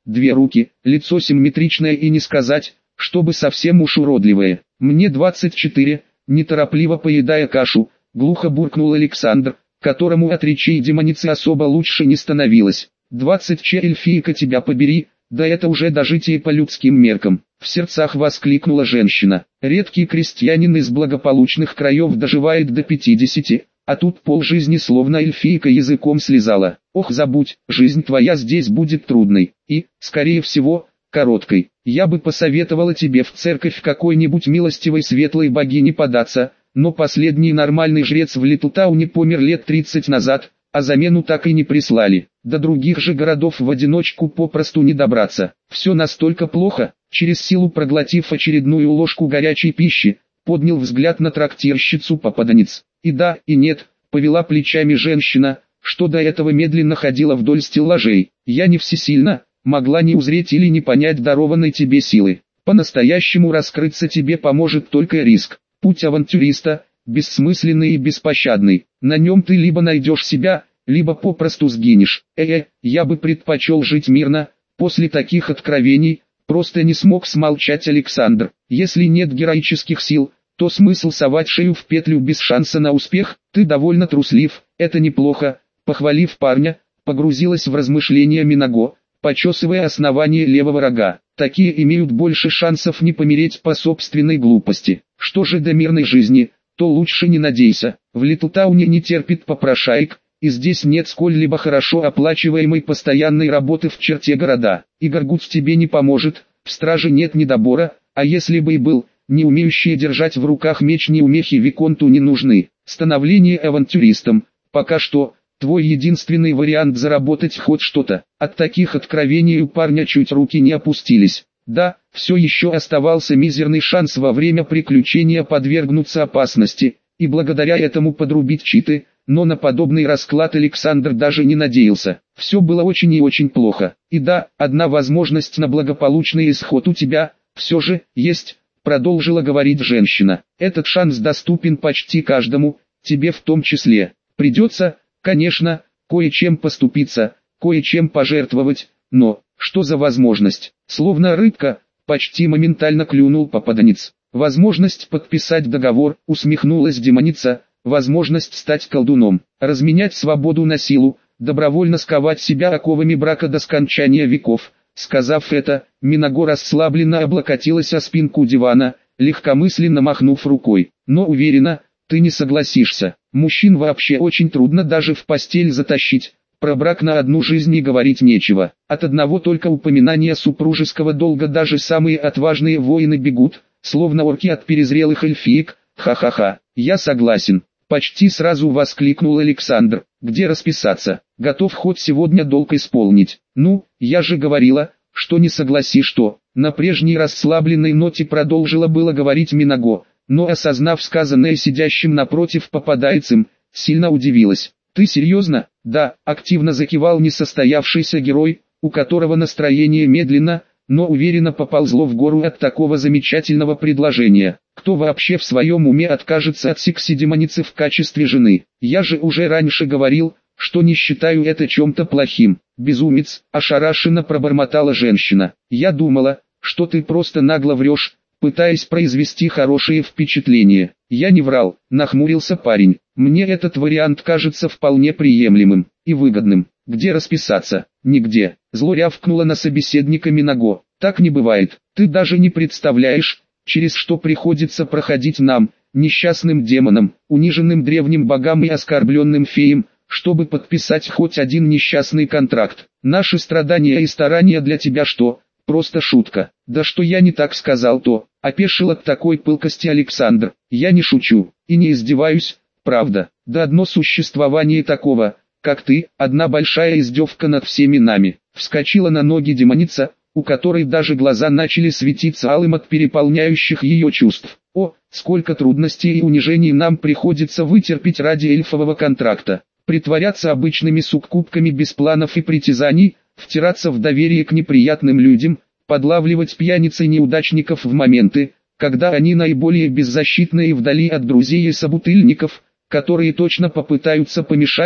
2 руки, лицо симметричное и не сказать, чтобы совсем уж уродливое. Мне 24, неторопливо поедая кашу, глухо буркнул Александр, которому от речей демоницы особо лучше не становилось. 20 эльфийка тебя побери, да это уже дожитие по людским меркам. В сердцах воскликнула женщина. Редкий крестьянин из благополучных краев доживает до 50, а тут полжизни словно эльфийка языком слезала. Ох, забудь, жизнь твоя здесь будет трудной и, скорее всего, короткой. Я бы посоветовала тебе в церковь какой-нибудь милостивой светлой богини податься, но последний нормальный жрец в Литлтауне помер лет 30 назад, а замену так и не прислали. До других же городов в одиночку попросту не добраться. Все настолько плохо. Через силу проглотив очередную ложку горячей пищи, поднял взгляд на трактирщицу попаданец. И да, и нет, повела плечами женщина, что до этого медленно ходила вдоль стеллажей. Я не всесильна, могла не узреть или не понять дарованной тебе силы. По-настоящему раскрыться тебе поможет только риск. Путь авантюриста, бессмысленный и беспощадный. На нем ты либо найдешь себя, либо попросту сгинешь. Я бы предпочел жить мирно. После таких откровений просто не смог смолчать Александр. Если нет героических сил, то смысл совать шею в петлю без шанса на успех? Ты довольно труслив, это неплохо. Похвалив парня, погрузилась в размышления Минаго, почесывая основание левого рога. Такие имеют больше шансов не помереть по собственной глупости. Что же до мирной жизни, то лучше не надейся. В Литлтауне не терпит попрошаек, и здесь нет сколь-либо хорошо оплачиваемой постоянной работы в черте города. И Горгут тебе не поможет, в страже нет недобора, а если бы и был, не умеющие держать в руках меч неумехи Виконту не нужны. Становление авантюристом, пока что, твой единственный вариант заработать хоть что-то. От таких откровений у парня чуть руки не опустились. Да, все еще оставался мизерный шанс во время приключения подвергнуться опасности, и благодаря этому подрубить читы, но на подобный расклад Александр даже не надеялся. Все было очень и очень плохо. И да, одна возможность на благополучный исход у тебя, все же, есть, продолжила говорить женщина. Этот шанс доступен почти каждому, тебе в том числе. Придется, конечно, кое-чем поступиться, кое-чем пожертвовать, но, что за возможность? Словно рыбка, почти моментально клюнул попаданец. Возможность подписать договор, усмехнулась демоница, возможность стать колдуном, разменять свободу на силу, добровольно сковать себя оковами брака до скончания веков. Сказав это, Минаго расслабленно облокотилась о спинку дивана, легкомысленно махнув рукой. Но уверена, ты не согласишься. Мужчин вообще очень трудно даже в постель затащить. Про брак на одну жизнь и говорить нечего. От одного только упоминания супружеского долга даже самые отважные воины бегут, словно орки от перезрелых эльфиек. Ха-ха-ха, я согласен. Почти сразу воскликнул Александр. Где расписаться? Готов хоть сегодня долг исполнить. Ну, я же говорила, что не согласишь, что. На прежней расслабленной ноте продолжила было говорить Минаго, но осознав сказанное сидящим напротив попаданцем, сильно удивилась. Ты серьезно? Да, активно закивал несостоявшийся герой, у которого настроение медленно, но уверенно поползло в гору от такого замечательного предложения. Кто вообще в своем уме откажется от секси-демоницы в качестве жены? Я же уже раньше говорил, что не считаю это чем-то плохим. Безумец, ошарашенно пробормотала женщина. Я думала, что ты просто нагло врешь, пытаясь произвести хорошее впечатление. Я не врал, нахмурился парень. Мне этот вариант кажется вполне приемлемым и выгодным. Где расписаться? Нигде. Зло рявкнула на собеседника Минаго. Так не бывает. Ты даже не представляешь, через что приходится проходить нам, несчастным демонам, униженным древним богам и оскорбленным феям, чтобы подписать хоть один несчастный контракт. Наши страдания и старания для тебя что? Просто шутка. Да что я не так сказал, то, опешил от такой пылкости Александр. Я не шучу, и не издеваюсь, правда. Да одно существование такого, как ты, одна большая издевка над всеми нами. Вскочила на ноги демоница, у которой даже глаза начали светиться алым от переполняющих ее чувств. О, сколько трудностей и унижений нам приходится вытерпеть ради эльфового контракта. Притворяться обычными суккубками без планов и притязаний, втираться в доверие к неприятным людям, подлавливать пьяниц и неудачников в моменты, когда они наиболее беззащитны и вдали от друзей и собутыльников, которые точно попытаются помешать,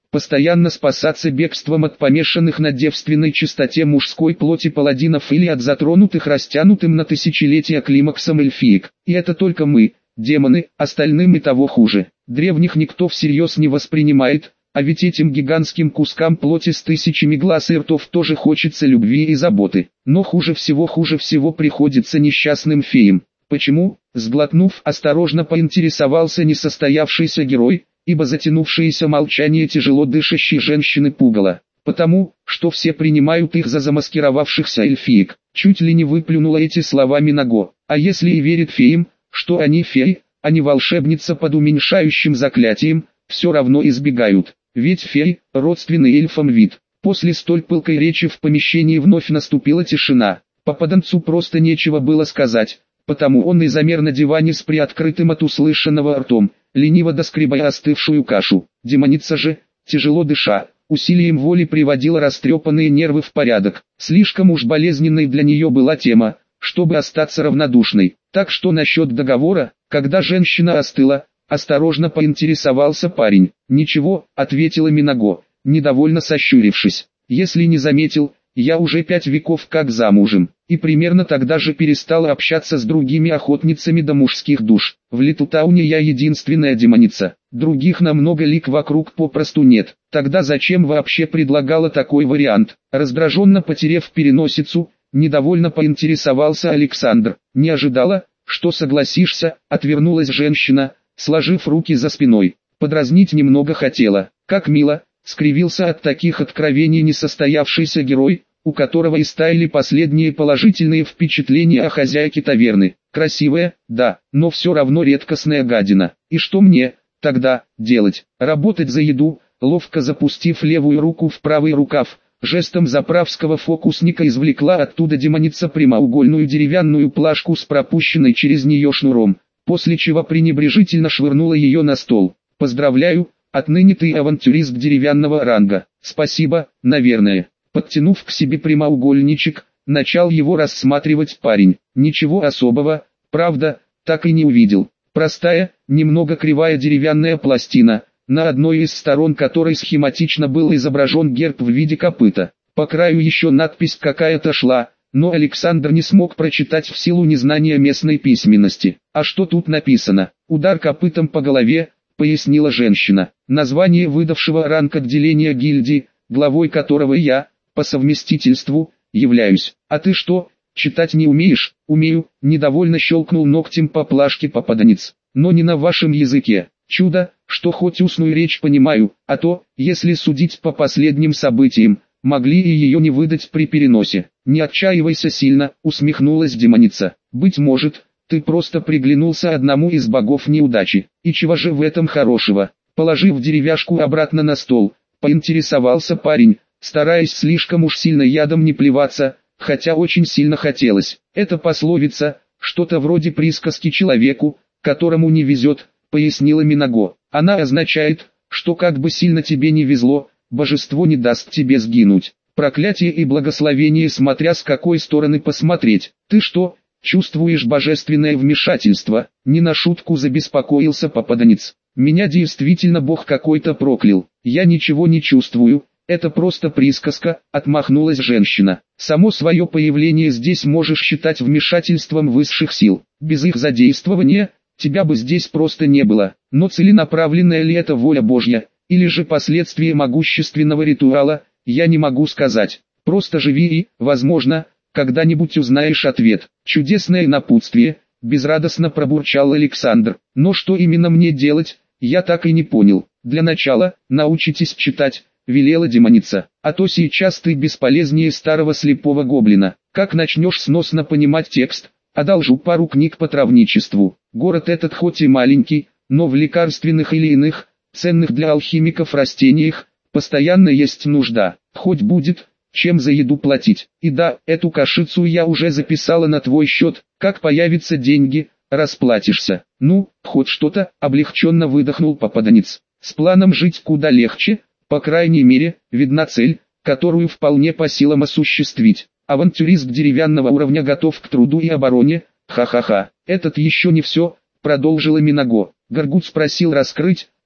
постоянно спасаться бегством от помешанных на девственной чистоте мужской плоти паладинов или от затронутых растянутым на тысячелетия климаксом эльфиек. И это только мы, демоны, остальным и того хуже. Древних никто всерьез не воспринимает, а ведь этим гигантским кускам плоти с тысячами глаз и ртов тоже хочется любви и заботы. Но хуже всего приходится несчастным феям. Почему? Сглотнув, осторожно поинтересовался несостоявшийся герой, ибо затянувшееся молчание тяжело дышащей женщины пугало. Потому, что все принимают их за замаскировавшихся эльфиек. Чуть ли не выплюнула эти слова Минаго. А если и верит феям, что они феи, а не волшебница под уменьшающим заклятием, все равно избегают. Ведь феи – родственный эльфам вид. После столь пылкой речи в помещении вновь наступила тишина. Попаданцу просто нечего было сказать, потому он и замер на диване с приоткрытым от услышанного ртом, лениво доскребая остывшую кашу. Демоница же, тяжело дыша, усилием воли приводила растрепанные нервы в порядок. Слишком уж болезненной для нее была тема, чтобы остаться равнодушной. Так что насчет договора, когда женщина остыла, осторожно поинтересовался парень. «Ничего», — ответила Минаго, недовольно сощурившись. «Если не заметил, я уже 5 веков как замужем, и примерно тогда же перестала общаться с другими охотницами до мужских душ. В Литутауне я единственная демоница, других на много лик вокруг попросту нет. Тогда зачем вообще предлагала такой вариант?» Раздраженно потерев переносицу, недовольно поинтересовался Александр. «Не ожидала, что согласишься», — отвернулась женщина, сложив руки за спиной. Подразнить немного хотела. «Как мило», — скривился от таких откровений несостоявшийся герой, у которого и стаяли последние положительные впечатления о хозяйке таверны. «Красивая, да, но все равно редкостная гадина. И что мне, тогда, делать? Работать за еду?» Ловко запустив левую руку в правый рукав, жестом заправского фокусника извлекла оттуда демоница прямоугольную деревянную плашку с пропущенной через нее шнуром, после чего пренебрежительно швырнула ее на стол. «Поздравляю, отныне ты авантюрист деревянного ранга. Спасибо, наверное». Подтянув к себе прямоугольничек, начал его рассматривать парень. Ничего особого, правда, так и не увидел. Простая, немного кривая деревянная пластина, на одной из сторон которой схематично был изображен герб в виде копыта. По краю еще надпись какая-то шла, но Александр не смог прочитать в силу незнания местной письменности. «А что тут написано?» «Удар копытом по голове», — пояснила женщина. «Название выдавшего ранг отделения гильдии, главой которого я, по совместительству, являюсь. А ты что, читать не умеешь?» «Умею», — недовольно щелкнул ногтем по плашке попаданец. «Но не на вашем языке. Чудо, что хоть устную речь понимаю, а то, если судить по последним событиям, могли и ее не выдать при переносе». «Не отчаивайся сильно», — усмехнулась демоница. «Быть может, ты просто приглянулся одному из богов неудачи. И чего же в этом хорошего?» Положив деревяшку обратно на стол, поинтересовался парень, стараясь слишком уж сильно ядом не плеваться, хотя очень сильно хотелось. «Это пословица, что-то вроде присказки человеку, которому не везет», — пояснила Минаго. «Она означает, что как бы сильно тебе не везло, божество не даст тебе сгинуть. Проклятие и благословение, смотря с какой стороны посмотреть. Ты что, чувствуешь божественное вмешательство?» Не на шутку забеспокоился попаданец. «Меня действительно Бог какой-то проклял. Я ничего не чувствую, это просто присказка», — отмахнулась женщина. «Само свое появление здесь можешь считать вмешательством высших сил. Без их задействования тебя бы здесь просто не было. Но целенаправленная ли это воля Божья, или же последствия могущественного ритуала, я не могу сказать. Просто живи и, возможно, когда-нибудь узнаешь ответ». «Чудесное напутствие», — безрадостно пробурчал Александр. «Но что именно мне делать, я так и не понял». «Для начала, научитесь читать», — велела демоница. «А то сейчас ты бесполезнее старого слепого гоблина. Как начнешь сносно понимать текст, одолжу пару книг по травничеству. Город этот хоть и маленький, но в лекарственных или иных, ценных для алхимиков растениях, постоянно есть нужда. Хоть будет, чем за еду платить. И да, эту кашицу я уже записала на твой счет, как появятся деньги, расплатишься». «Ну, хоть что-то», — облегченно выдохнул попаданец. «С планом жить куда легче, по крайней мере, видна цель, которую вполне по силам осуществить. Авантюрист деревянного уровня готов к труду и обороне, ха-ха-ха». «Этот еще не все», — продолжила Минаго. «Горгут спросил раскрыть,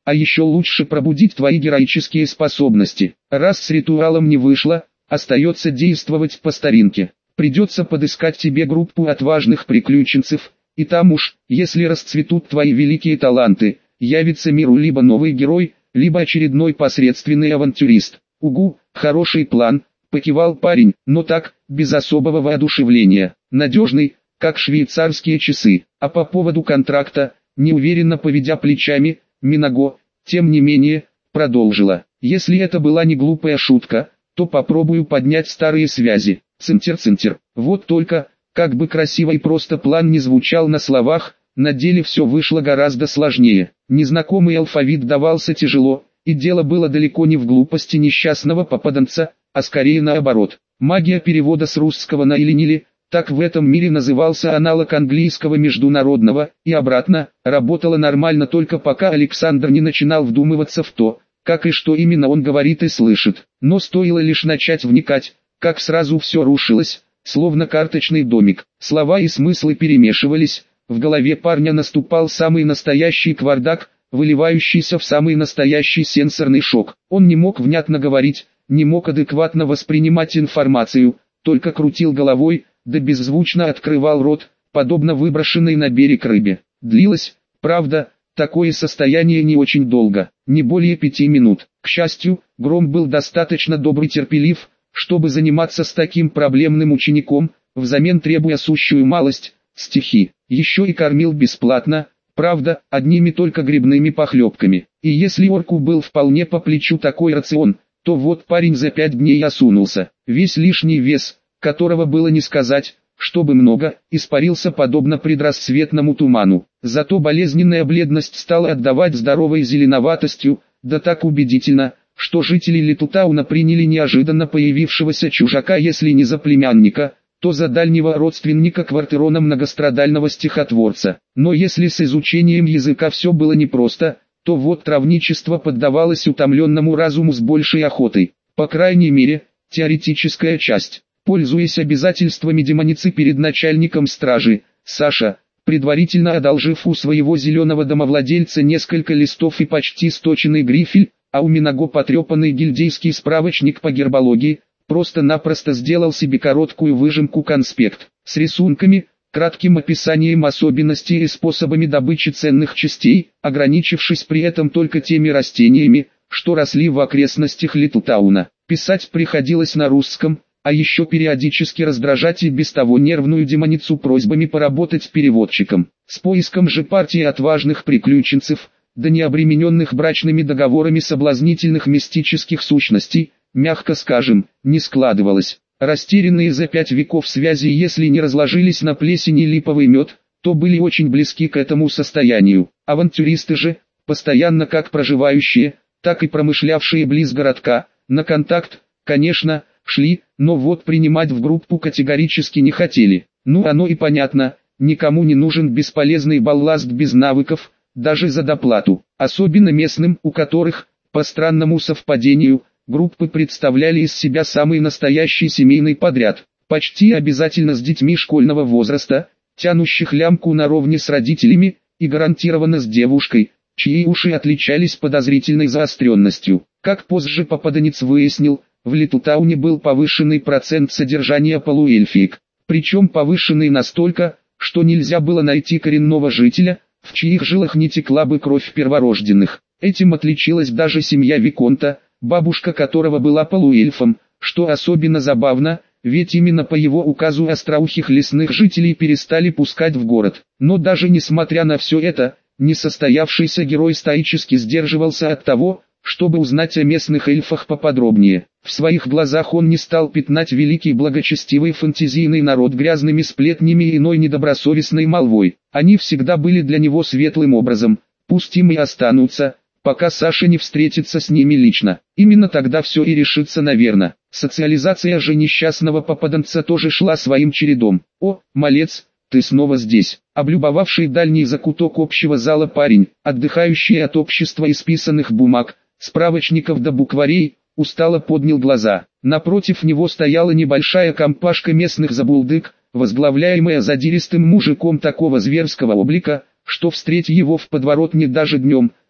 а еще лучше пробудить твои героические способности. Раз с ритуалом не вышло, остается действовать по старинке. Придется подыскать тебе группу отважных приключенцев, и там уж, если расцветут твои великие таланты, явится миру либо новый герой, либо очередной посредственный авантюрист. Угу, хороший план, покивал парень, но так, без особого воодушевления. Надежный, как швейцарские часы. А по поводу контракта, неуверенно поведя плечами, Минаго, тем не менее, продолжила. Если это была не глупая шутка, то попробую поднять старые связи. Центр. Вот только, как бы красиво и просто план не звучал на словах, на деле все вышло гораздо сложнее. Незнакомый алфавит давался тяжело, и дело было далеко не в глупости несчастного попаданца, а скорее наоборот. Магия перевода с русского на Иленили, так в этом мире назывался аналог английского международного, и обратно, работала нормально только пока Александр не начинал вдумываться в то, как и что именно он говорит и слышит. Но стоило лишь начать вникать, как сразу все рушилось, словно карточный домик. Слова и смыслы перемешивались, в голове парня наступал самый настоящий кавардак, выливающийся в самый настоящий сенсорный шок. Он не мог внятно говорить, не мог адекватно воспринимать информацию, только крутил головой, да беззвучно открывал рот, подобно выброшенной на берег рыбе. Длилось, правда, такое состояние не очень долго, не более 5 минут. К счастью, Гром был достаточно добрый и терпелив, чтобы заниматься с таким проблемным учеником, взамен требуя сущую малость, стихи. Еще и кормил бесплатно, правда, одними только грибными похлебками. И если орку был вполне по плечу такой рацион, то вот парень за 5 дней осунулся. Весь лишний вес, которого было не сказать, чтобы много, испарился подобно предрассветному туману. Зато болезненная бледность стала отдавать здоровой зеленоватостью, да так убедительно, что жители Литлтауна приняли неожиданно появившегося чужака если не за племянника, то за дальнего родственника Квартирона многострадального стихотворца. Но если с изучением языка все было непросто, то вот травничество поддавалось утомленному разуму с большей охотой. По крайней мере, теоретическая часть. Пользуясь обязательствами демоницы перед начальником стражи, Саша, предварительно одолжив у своего зеленого домовладельца несколько листов и почти сточенный грифель, а у Минаго потрепанный гильдейский справочник по гербологии, просто-напросто сделал себе короткую выжимку-конспект с рисунками, кратким описанием особенностей и способами добычи ценных частей, ограничившись при этом только теми растениями, что росли в окрестностях Литлтауна. Писать приходилось на русском, а еще периодически раздражать и без того нервную демоницу просьбами поработать переводчиком. С поиском же партии отважных приключенцев, да не обремененных брачными договорами соблазнительных мистических сущностей, мягко скажем, не складывалось. Растерянные за 5 веков связи, если не разложились на плесень и липовый мед, то были очень близки к этому состоянию. Авантюристы же, постоянно как проживающие, так и промышлявшие близ городка, на контакт, конечно, шли, но вот принимать в группу категорически не хотели. Ну оно и понятно, никому не нужен бесполезный балласт без навыков, даже за доплату. Особенно местным, у которых, по странному совпадению, группы представляли из себя самый настоящий семейный подряд. Почти обязательно с детьми школьного возраста, тянущих лямку наравне с родителями, и гарантированно с девушкой, чьи уши отличались подозрительной заостренностью. Как позже попаданец выяснил, в Литлтауне был повышенный процент содержания полуэльфиек, причем повышенный настолько, что нельзя было найти коренного жителя, в чьих жилах не текла бы кровь перворожденных. Этим отличилась даже семья Виконта, бабушка которого была полуэльфом, что особенно забавно, ведь именно по его указу остроухих лесных жителей перестали пускать в город. Но даже несмотря на все это, несостоявшийся герой стоически сдерживался от того, чтобы узнать о местных эльфах поподробнее. В своих глазах он не стал пятнать великий благочестивый фантазийный народ грязными сплетнями и иной недобросовестной молвой. Они всегда были для него светлым образом, пусть им и останутся, пока Саша не встретится с ними лично. Именно тогда все и решится наверно. Социализация же несчастного попаданца тоже шла своим чередом. «О, малец, ты снова здесь!» Облюбовавший дальний закуток общего зала парень, отдыхающий от общества исписанных бумаг, справочников до букварей, устало поднял глаза. Напротив него стояла небольшая компашка местных забулдык, возглавляемая задиристым мужиком такого зверского облика, что встреть его в подворотне даже днем,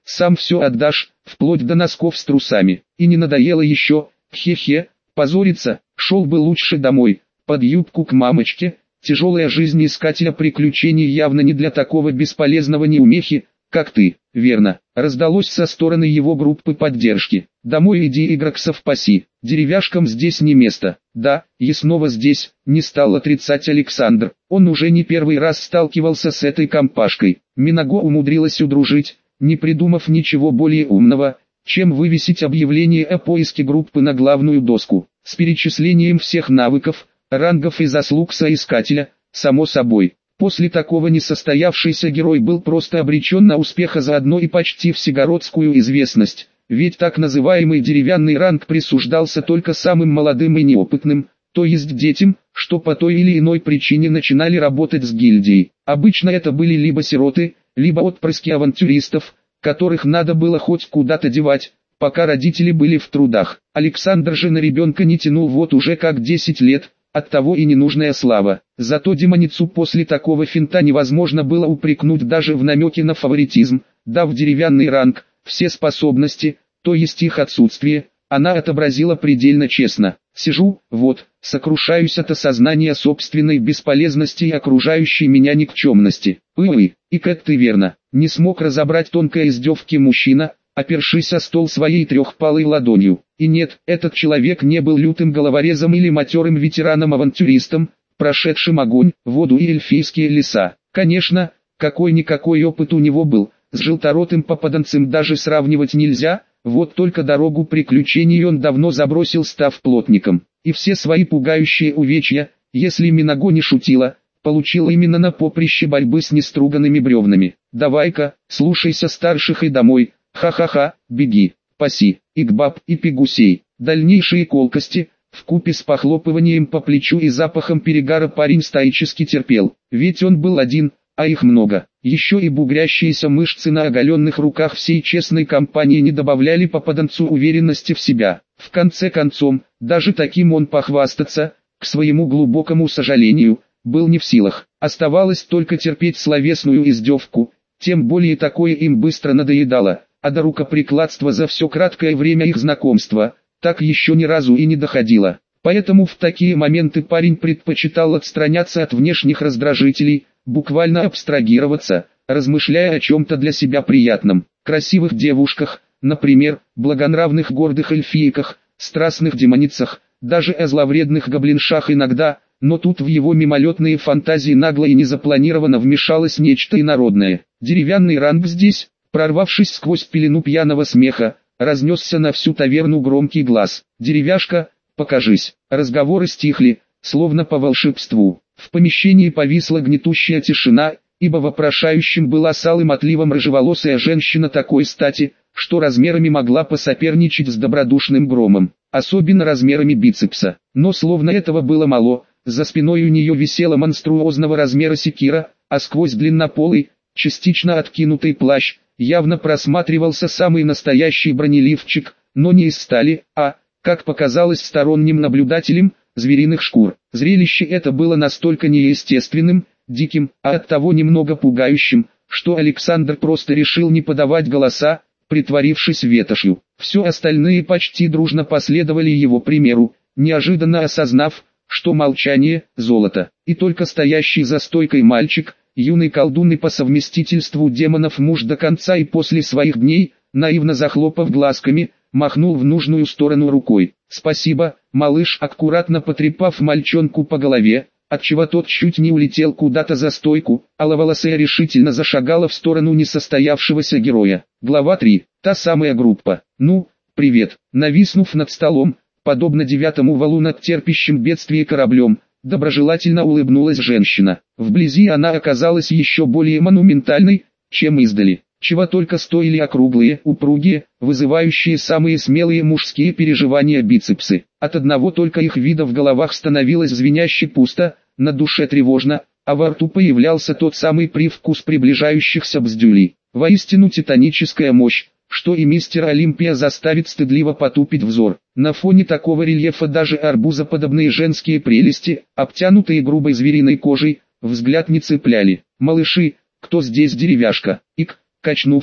сам все отдашь, вплоть до носков с трусами. И не надоело еще, хе-хе, позориться, шел бы лучше домой, под юбку к мамочке. Тяжелая жизнь искателя приключений явно не для такого бесполезного неумехи, как ты. Верно, раздалось со стороны его группы поддержки. Домой иди, игроксов паси, деревяшкам здесь не место. Да, и снова здесь, не стал отрицать Александр. Он уже не первый раз сталкивался с этой компашкой. Минаго умудрилась удружить, не придумав ничего более умного, чем вывесить объявление о поиске группы на главную доску, с перечислением всех навыков, рангов и заслуг соискателя, само собой. После такого несостоявшийся герой был просто обречен на успех, а заодно и почти всегородскую известность, ведь так называемый деревянный ранг присуждался только самым молодым и неопытным, то есть детям, что по той или иной причине начинали работать с гильдией. Обычно это были либо сироты, либо отпрыски авантюристов, которых надо было хоть куда-то девать, пока родители были в трудах. Александр же на ребенка не тянул вот уже как 10 лет, оттого и ненужная слава. Зато демоницу после такого финта невозможно было упрекнуть даже в намеке на фаворитизм, дав деревянный ранг, все способности, то есть их отсутствие, она отобразила предельно честно. Сижу, вот, сокрушаюсь от осознания собственной бесполезности и окружающей меня никчемности. И как ты верно, не смог разобрать тонкой издевки мужчина, опершись о стол своей трехпалой ладонью. И нет, этот человек не был лютым головорезом или матерым ветераном-авантюристом, прошедшим огонь, воду и эльфийские леса. Конечно, какой-никакой опыт у него был, с желторотым попаданцем даже сравнивать нельзя, вот только дорогу приключений он давно забросил, став плотником. И все свои пугающие увечья, если Минаго не шутила, получил именно на поприще борьбы с неструганными бревнами. Давай-ка, слушайся старших и домой. Ха-ха-ха, беги, паси, Игбаб и Пегусей. Дальнейшие колкости, вкупе с похлопыванием по плечу и запахом перегара, парень стоически терпел, ведь он был один, а их много. Еще и бугрящиеся мышцы на оголенных руках всей честной компании не добавляли попаданцу уверенности в себя. В конце концов, даже таким он похвастаться, к своему глубокому сожалению, был не в силах. Оставалось только терпеть словесную издевку, тем более такое им быстро надоедало. А до рукоприкладства за все краткое время их знакомства, так еще ни разу и не доходило. Поэтому в такие моменты парень предпочитал отстраняться от внешних раздражителей, буквально абстрагироваться, размышляя о чем-то для себя приятном. Красивых девушках, например, благонравных гордых эльфийках, страстных демоницах, даже о зловредных гоблиншах иногда, но тут в его мимолетные фантазии нагло и незапланированно вмешалось нечто инородное. Деревянный ранг здесь, прорвавшись сквозь пелену пьяного смеха, разнесся на всю таверну громкий глаз. «Деревяшка, покажись!» Разговоры стихли, словно по волшебству. В помещении повисла гнетущая тишина, ибо вопрошающим была с алым отливом рыжеволосая женщина такой стати, что размерами могла посоперничать с добродушным громом, особенно размерами бицепса. Но словно этого было мало, за спиной у нее висела монструозного размера секира, а сквозь длиннополый, частично откинутый плащ, явно просматривался самый настоящий бронеливчик, но не из стали, а, как показалось сторонним наблюдателям, звериных шкур. Зрелище это было настолько неестественным, диким, а оттого немного пугающим, что Александр просто решил не подавать голоса, притворившись ветошью. Все остальные почти дружно последовали его примеру, неожиданно осознав, что молчание – золото, и только стоящий за стойкой мальчик, юный колдун и по совместительству демонов муж до конца и после своих дней, наивно захлопав глазками, махнул в нужную сторону рукой. «Спасибо, малыш», аккуратно потрепав мальчонку по голове, отчего тот чуть не улетел куда-то за стойку, аловолосая решительно зашагала в сторону несостоявшегося героя. Глава 3. Та самая группа. «Ну, привет». Нависнув над столом, подобно девятому валу над терпящим бедствие кораблем, доброжелательно улыбнулась женщина. Вблизи она оказалась еще более монументальной, чем издали. Чего только стоили округлые, упругие, вызывающие самые смелые мужские переживания бицепсы. От одного только их вида в головах становилось звеняще пусто, на душе тревожно, а во рту появлялся тот самый привкус приближающихся бздюлей. Воистину титаническая мощь, что и мистер Олимпия заставит стыдливо потупить взор. На фоне такого рельефа даже арбузоподобные женские прелести, обтянутые грубой звериной кожей, взгляд не цепляли. «Малыши, кто здесь деревяшка?» Качнувшись,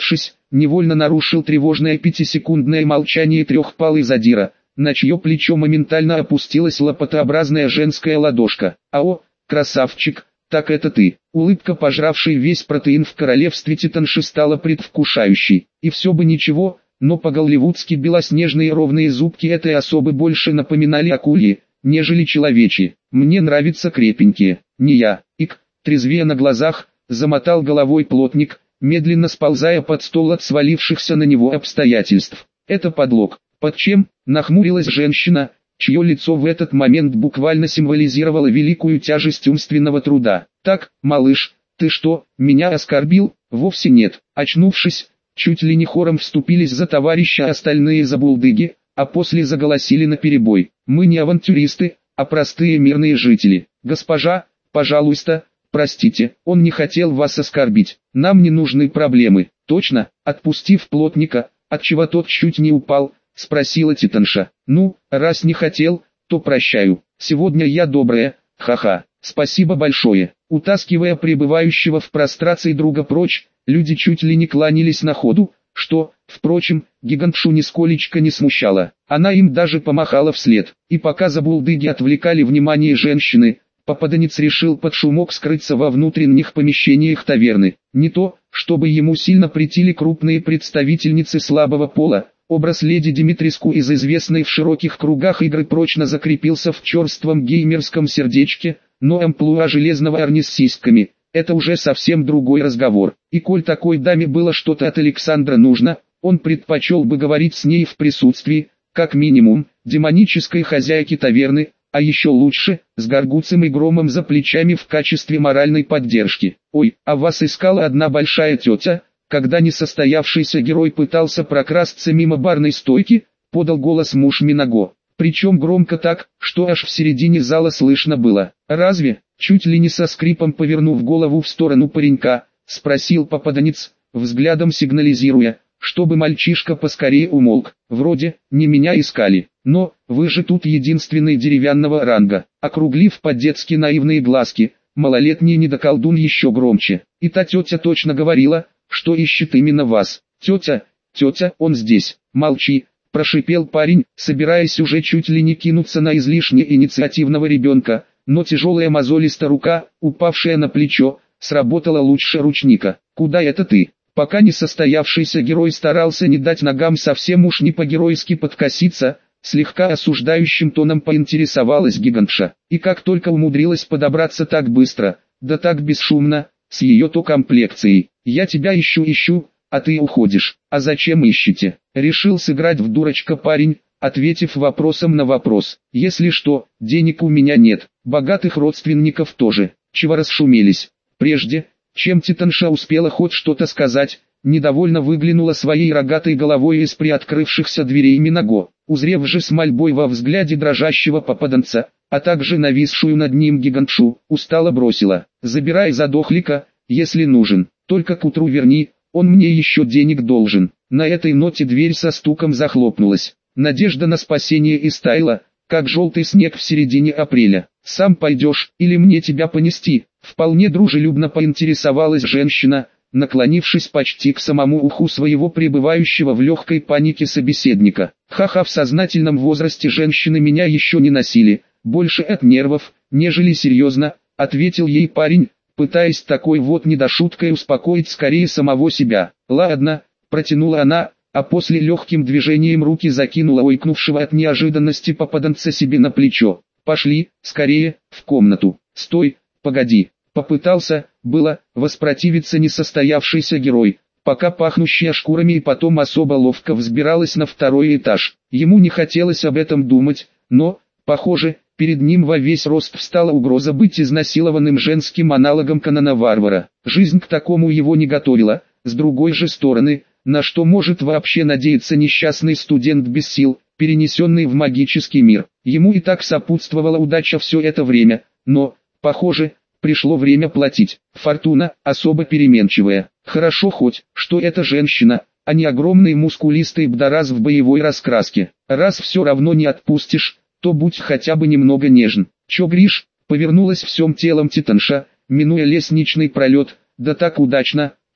невольно нарушил тревожное пятисекундное молчание трехпалый задира, на чье плечо моментально опустилась лопатообразная женская ладошка. «Ао, красавчик, так это ты!» Улыбка, пожравшей весь протеин в королевстве Титанши, стала предвкушающей. И все бы ничего, но по-голливудски белоснежные ровные зубки этой особы больше напоминали акульи, нежели человечьи. «Мне нравятся крепенькие, не я». Ик, трезвея на глазах, замотал головой плотник, медленно сползая под стол от свалившихся на него обстоятельств. «Это подлог». «Под чем?» — нахмурилась женщина, чье лицо в этот момент буквально символизировало великую тяжесть умственного труда. «Так, малыш, ты что, меня оскорбил?» «Вовсе нет». Очнувшись, чуть ли не хором вступились за товарища остальные забулдыги, а после заголосили наперебой. «Мы не авантюристы, а простые мирные жители. Госпожа, пожалуйста, простите, он не хотел вас оскорбить. Нам не нужны проблемы». «Точно?» — отпустив плотника, отчего тот чуть не упал, спросила Титанша. «Ну, раз не хотел, то прощаю. Сегодня я добрая, ха-ха. Спасибо большое». Утаскивая пребывающего в прострации друга прочь, люди чуть ли не кланялись на ходу, что, впрочем, гигантшу нисколечко не смущало. Она им даже помахала вслед. И пока забулдыги отвлекали внимание женщины, попаданец решил под шумок скрыться во внутренних помещениях таверны. Не то, чтобы ему сильно претили крупные представительницы слабого пола. Образ леди Димитриску из известной в широких кругах игры прочно закрепился в черством геймерском сердечке, но амплуа железного Арни с сиськами – это уже совсем другой разговор. И коль такой даме было что-то от Александра нужно, он предпочел бы говорить с ней в присутствии, как минимум, демонической хозяйки таверны, а еще лучше, с Гаргуцем и Громом за плечами в качестве моральной поддержки. «Ой, а вас искала одна большая тетя?» Когда несостоявшийся герой пытался прокрасться мимо барной стойки, подал голос муж Минаго. Причем громко так, что аж в середине зала слышно было. «Разве?» Чуть ли не со скрипом повернув голову в сторону паренька, спросил попаданец, взглядом сигнализируя, чтобы мальчишка поскорее умолк. «Вроде, не меня искали, но, вы же тут единственный деревянного ранга». Округлив по-детски наивные глазки, малолетний недоколдун еще громче. «И та тетя точно говорила, что ищет именно вас». «Тетя, он здесь». «Молчи», – прошипел парень, собираясь уже чуть ли не кинуться на излишне инициативного ребенка, но тяжелая мозолистая рука, упавшая на плечо, сработала лучше ручника. «Куда это ты?» Пока несостоявшийся герой старался не дать ногам совсем уж не по-геройски подкоситься, слегка осуждающим тоном поинтересовалась гигантша. И как только умудрилась подобраться так быстро, да так бесшумно, с ее-то комплекцией. «Я тебя ищу, а ты уходишь». «А зачем ищете?» Решил сыграть в дурачка парень, ответив вопросом на вопрос. «Если что, денег у меня нет, богатых родственников тоже». Чего расшумелись? Прежде, чем Титанша успела хоть что-то сказать, недовольно выглянула своей рогатой головой из приоткрывшихся дверей Минаго. Узрев же с мольбой во взгляде дрожащего попаданца, а также нависшую над ним гигантшу, устало бросила: «Забирай задохлика, если нужен, только к утру верни, он мне еще денег должен». На этой ноте дверь со стуком захлопнулась. Надежда на спасение истаяла, как желтый снег в середине апреля. «Сам пойдешь, или мне тебя понести?» Вполне дружелюбно поинтересовалась женщина, наклонившись почти к самому уху своего пребывающего в легкой панике собеседника. «Ха-ха, в сознательном возрасте женщины меня еще не носили, больше от нервов, нежели серьезно», ответил ей парень, пытаясь такой вот недошуткой успокоить скорее самого себя. «Ладно», протянула она, а после легким движением руки закинула ойкнувшего от неожиданности попаданца себе на плечо. «Пошли, скорее, в комнату». «Стой, погоди». Попытался, было, воспротивиться несостоявшийся герой, пока пахнущая шкурами и потом особо ловко взбиралась на второй этаж. Ему не хотелось об этом думать, но, похоже, перед ним во весь рост встала угроза быть изнасилованным женским аналогом Конана Варвара. Жизнь к такому его не готовила. С другой же стороны, на что может вообще надеяться несчастный студент без сил, перенесенный в магический мир? Ему и так сопутствовала удача все это время, но, похоже, пришло время платить. Фортуна, особо переменчивая. Хорошо хоть, что это женщина, а не огромный мускулистый бдараз в боевой раскраске. Раз все равно не отпустишь, то будь хотя бы немного нежен. «Чё, Гриш?» — повернулась всем телом Титанша, минуя лестничный пролет, да так удачно,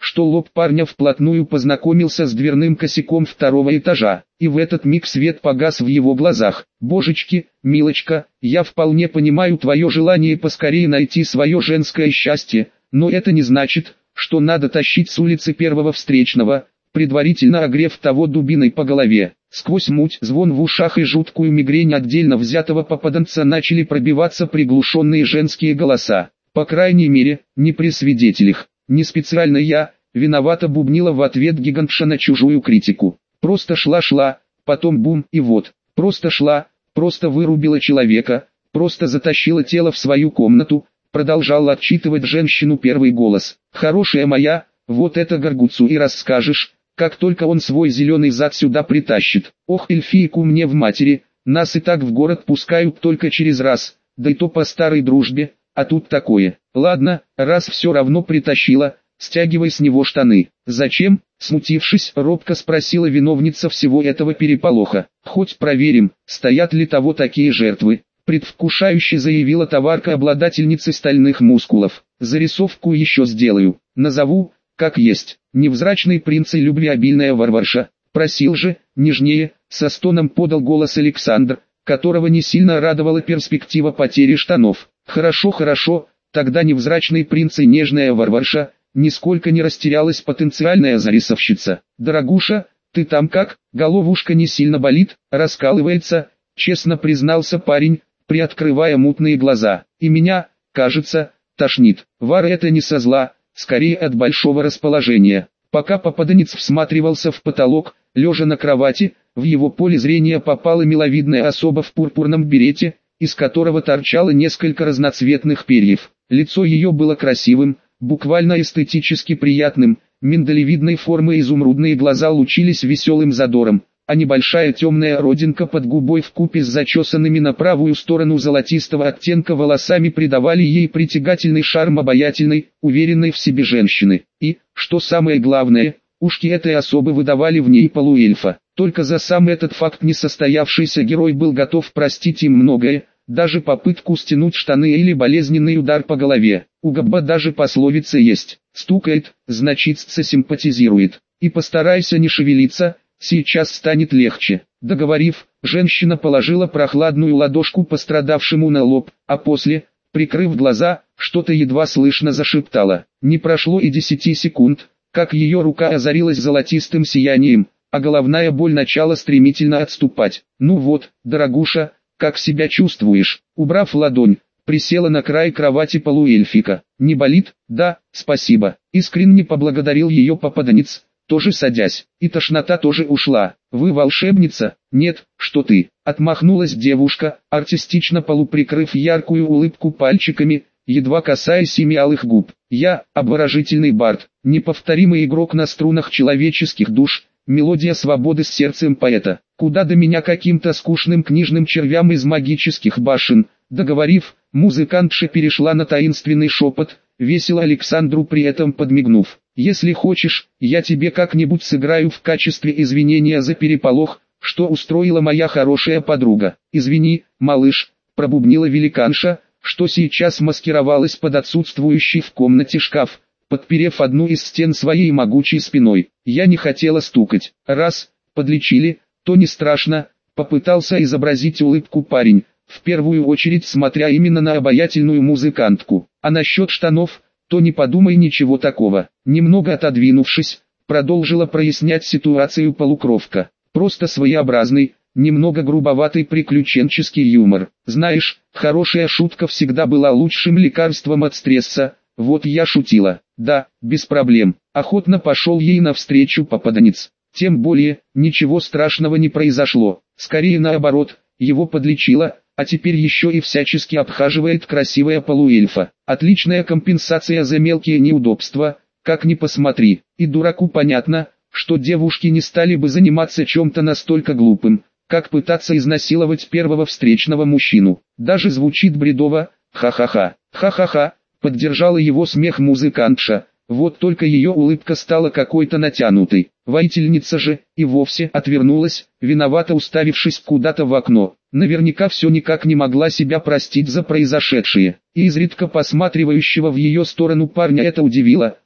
что лоб парня вплотную познакомился с дверным косяком второго этажа, и в этот миг свет погас в его глазах. «Божечки, милочка, я вполне понимаю твое желание поскорее найти свое женское счастье, но это не значит, что надо тащить с улицы первого встречного, предварительно огрев того дубиной по голове». Сквозь муть, звон в ушах и жуткую мигрень отдельно взятого попаданца начали пробиваться приглушенные женские голоса. По крайней мере, не при свидетелях. Не специально я, виновата, бубнила в ответ гигантша на чужую критику. Просто шла, потом бум, и вот. Просто шла, просто вырубила человека, просто затащила тело в свою комнату, продолжал отчитывать женщину первый голос. Хорошая моя, вот это Гаргуцу и расскажешь, как только он свой зеленый зад сюда притащит. Ох, эльфийку мне в матери, нас и так в город пускают только через раз, да и то по старой дружбе, а тут такое. Ладно, раз все равно притащила, стягивай с него штаны. Зачем? Смутившись, робко спросила виновница всего этого переполоха. Хоть проверим, стоят ли того такие жертвы. Предвкушающе заявила товарка обладательницы стальных мускулов. Зарисовку еще сделаю, назову, как есть. Невзрачный принц и любвеобильная варварша. Просил же, нежнее, со стоном подал голос Александр, которого не сильно радовала перспектива потери штанов. Хорошо, тогда невзрачный принц и нежная варварша, нисколько не растерялась потенциальная зарисовщица. Дорогуша, ты там как? Головушка не сильно болит, раскалывается, честно признался парень, приоткрывая мутные глаза. И меня, кажется, тошнит. Вара это не со зла, скорее от большого расположения. Пока попаданец всматривался в потолок, лежа на кровати, в его поле зрения попала миловидная особа в пурпурном берете, из которого торчало несколько разноцветных перьев. Лицо ее было красивым, буквально эстетически приятным, миндалевидной формы изумрудные глаза лучились веселым задором, а небольшая темная родинка под губой вкупе с зачесанными на правую сторону золотистого оттенка волосами придавали ей притягательный шарм обаятельной, уверенной в себе женщины. И, что самое главное, ушки этой особы выдавали в ней полуэльфа. Только за сам этот факт несостоявшийся герой был готов простить им многое, даже попытку стянуть штаны или болезненный удар по голове. У Габба даже пословица есть: стукает, значит симпатизирует. И постарайся не шевелиться, сейчас станет легче. Договорив, женщина положила прохладную ладошку пострадавшему на лоб, а после, прикрыв глаза, что-то едва слышно зашептала. Не прошло и 10 секунд, как ее рука озарилась золотистым сиянием, а головная боль начала стремительно отступать. Ну вот, дорогуша, как себя чувствуешь? Убрав ладонь, присела на край кровати полуэльфика. Не болит? Да, спасибо. Искренне поблагодарил ее попаданец, тоже садясь. И тошнота тоже ушла. Вы волшебница? Нет, что ты. Отмахнулась девушка, артистично полуприкрыв яркую улыбку пальчиками, едва касаясь ими алых губ. Я, обворожительный бард, неповторимый игрок на струнах человеческих душ, мелодия свободы с сердцем поэта. Куда до меня каким-то скучным книжным червям из магических башен. Договорив, музыкантша перешла на таинственный шепот, весело Александру при этом подмигнув. Если хочешь, я тебе как-нибудь сыграю в качестве извинения за переполох, что устроила моя хорошая подруга. Извини, малыш, пробубнила великанша, что сейчас маскировалась под отсутствующий в комнате шкаф, подперев одну из стен своей могучей спиной. Я не хотела стукать. Раз, подлечили, то не страшно, попытался изобразить улыбку парень, в первую очередь смотря именно на обаятельную музыкантку. А насчет штанов, то не подумай ничего такого. Немного отодвинувшись, продолжила прояснять ситуацию полукровка. Просто своеобразный, немного грубоватый приключенческий юмор. Знаешь, хорошая шутка всегда была лучшим лекарством от стресса, вот я шутила. Да, без проблем. Охотно пошел ей навстречу попаданец. Тем более, ничего страшного не произошло. Скорее наоборот, его подлечила, а теперь еще и всячески обхаживает красивая полуэльфа. Отличная компенсация за мелкие неудобства, как ни посмотри. И дураку понятно, что девушки не стали бы заниматься чем-то настолько глупым, как пытаться изнасиловать первого встречного мужчину. Даже звучит бредово, ха-ха-ха. Ха-ха-ха, поддержала его смех музыкантша. Вот только ее улыбка стала какой-то натянутой. Воительница же и вовсе отвернулась, виновато уставившись куда-то в окно. Наверняка все никак не могла себя простить за произошедшее. И изредка посматривающего в ее сторону парня это удивило.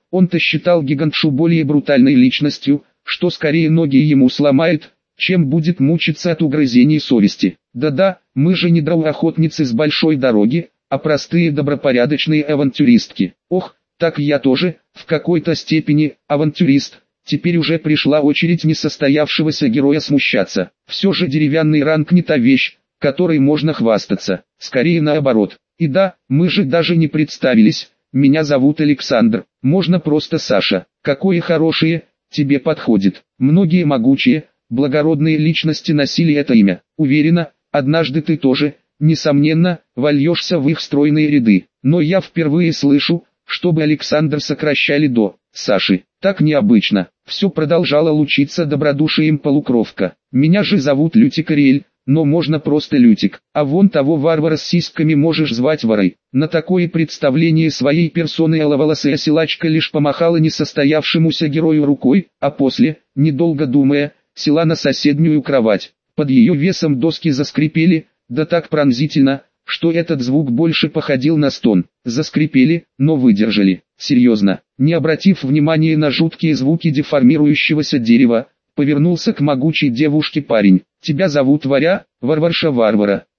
Он-то считал гигантшу более брутальной личностью, что скорее ноги ему сломает, чем будет мучиться от угрызений совести. Да-да, мы же не драуохотницы с большой дороги, а простые добропорядочные авантюристки. Ох, так я тоже, в какой-то степени, авантюрист. Теперь уже пришла очередь несостоявшегося героя смущаться. Все же деревянный ранг не та вещь, которой можно хвастаться, скорее наоборот. И да, мы же даже не представились, меня зовут Александр, можно просто Саша. Какое хорошее, тебе подходит. Многие могучие, благородные личности носили это имя. Уверена, однажды ты тоже, несомненно, вольешься в их стройные ряды. Но я впервые слышу, чтобы Александр сокращали до Саши. Так необычно. Все продолжала лучиться добродушием полукровка. Меня же зовут Лютик Ариэль, но можно просто Лютик. А вон того варвара с сиськами можешь звать Варой. На такое представление своей персоны аловолосая силачка лишь помахала несостоявшемуся герою рукой, а после, недолго думая, села на соседнюю кровать. Под ее весом доски заскрипели, да так пронзительно, что этот звук больше походил на стон. Заскрипели, но выдержали. Серьезно, не обратив внимания на жуткие звуки деформирующегося дерева, повернулся к могучей девушке парень. «Тебя зовут Варя, варварша Варвара.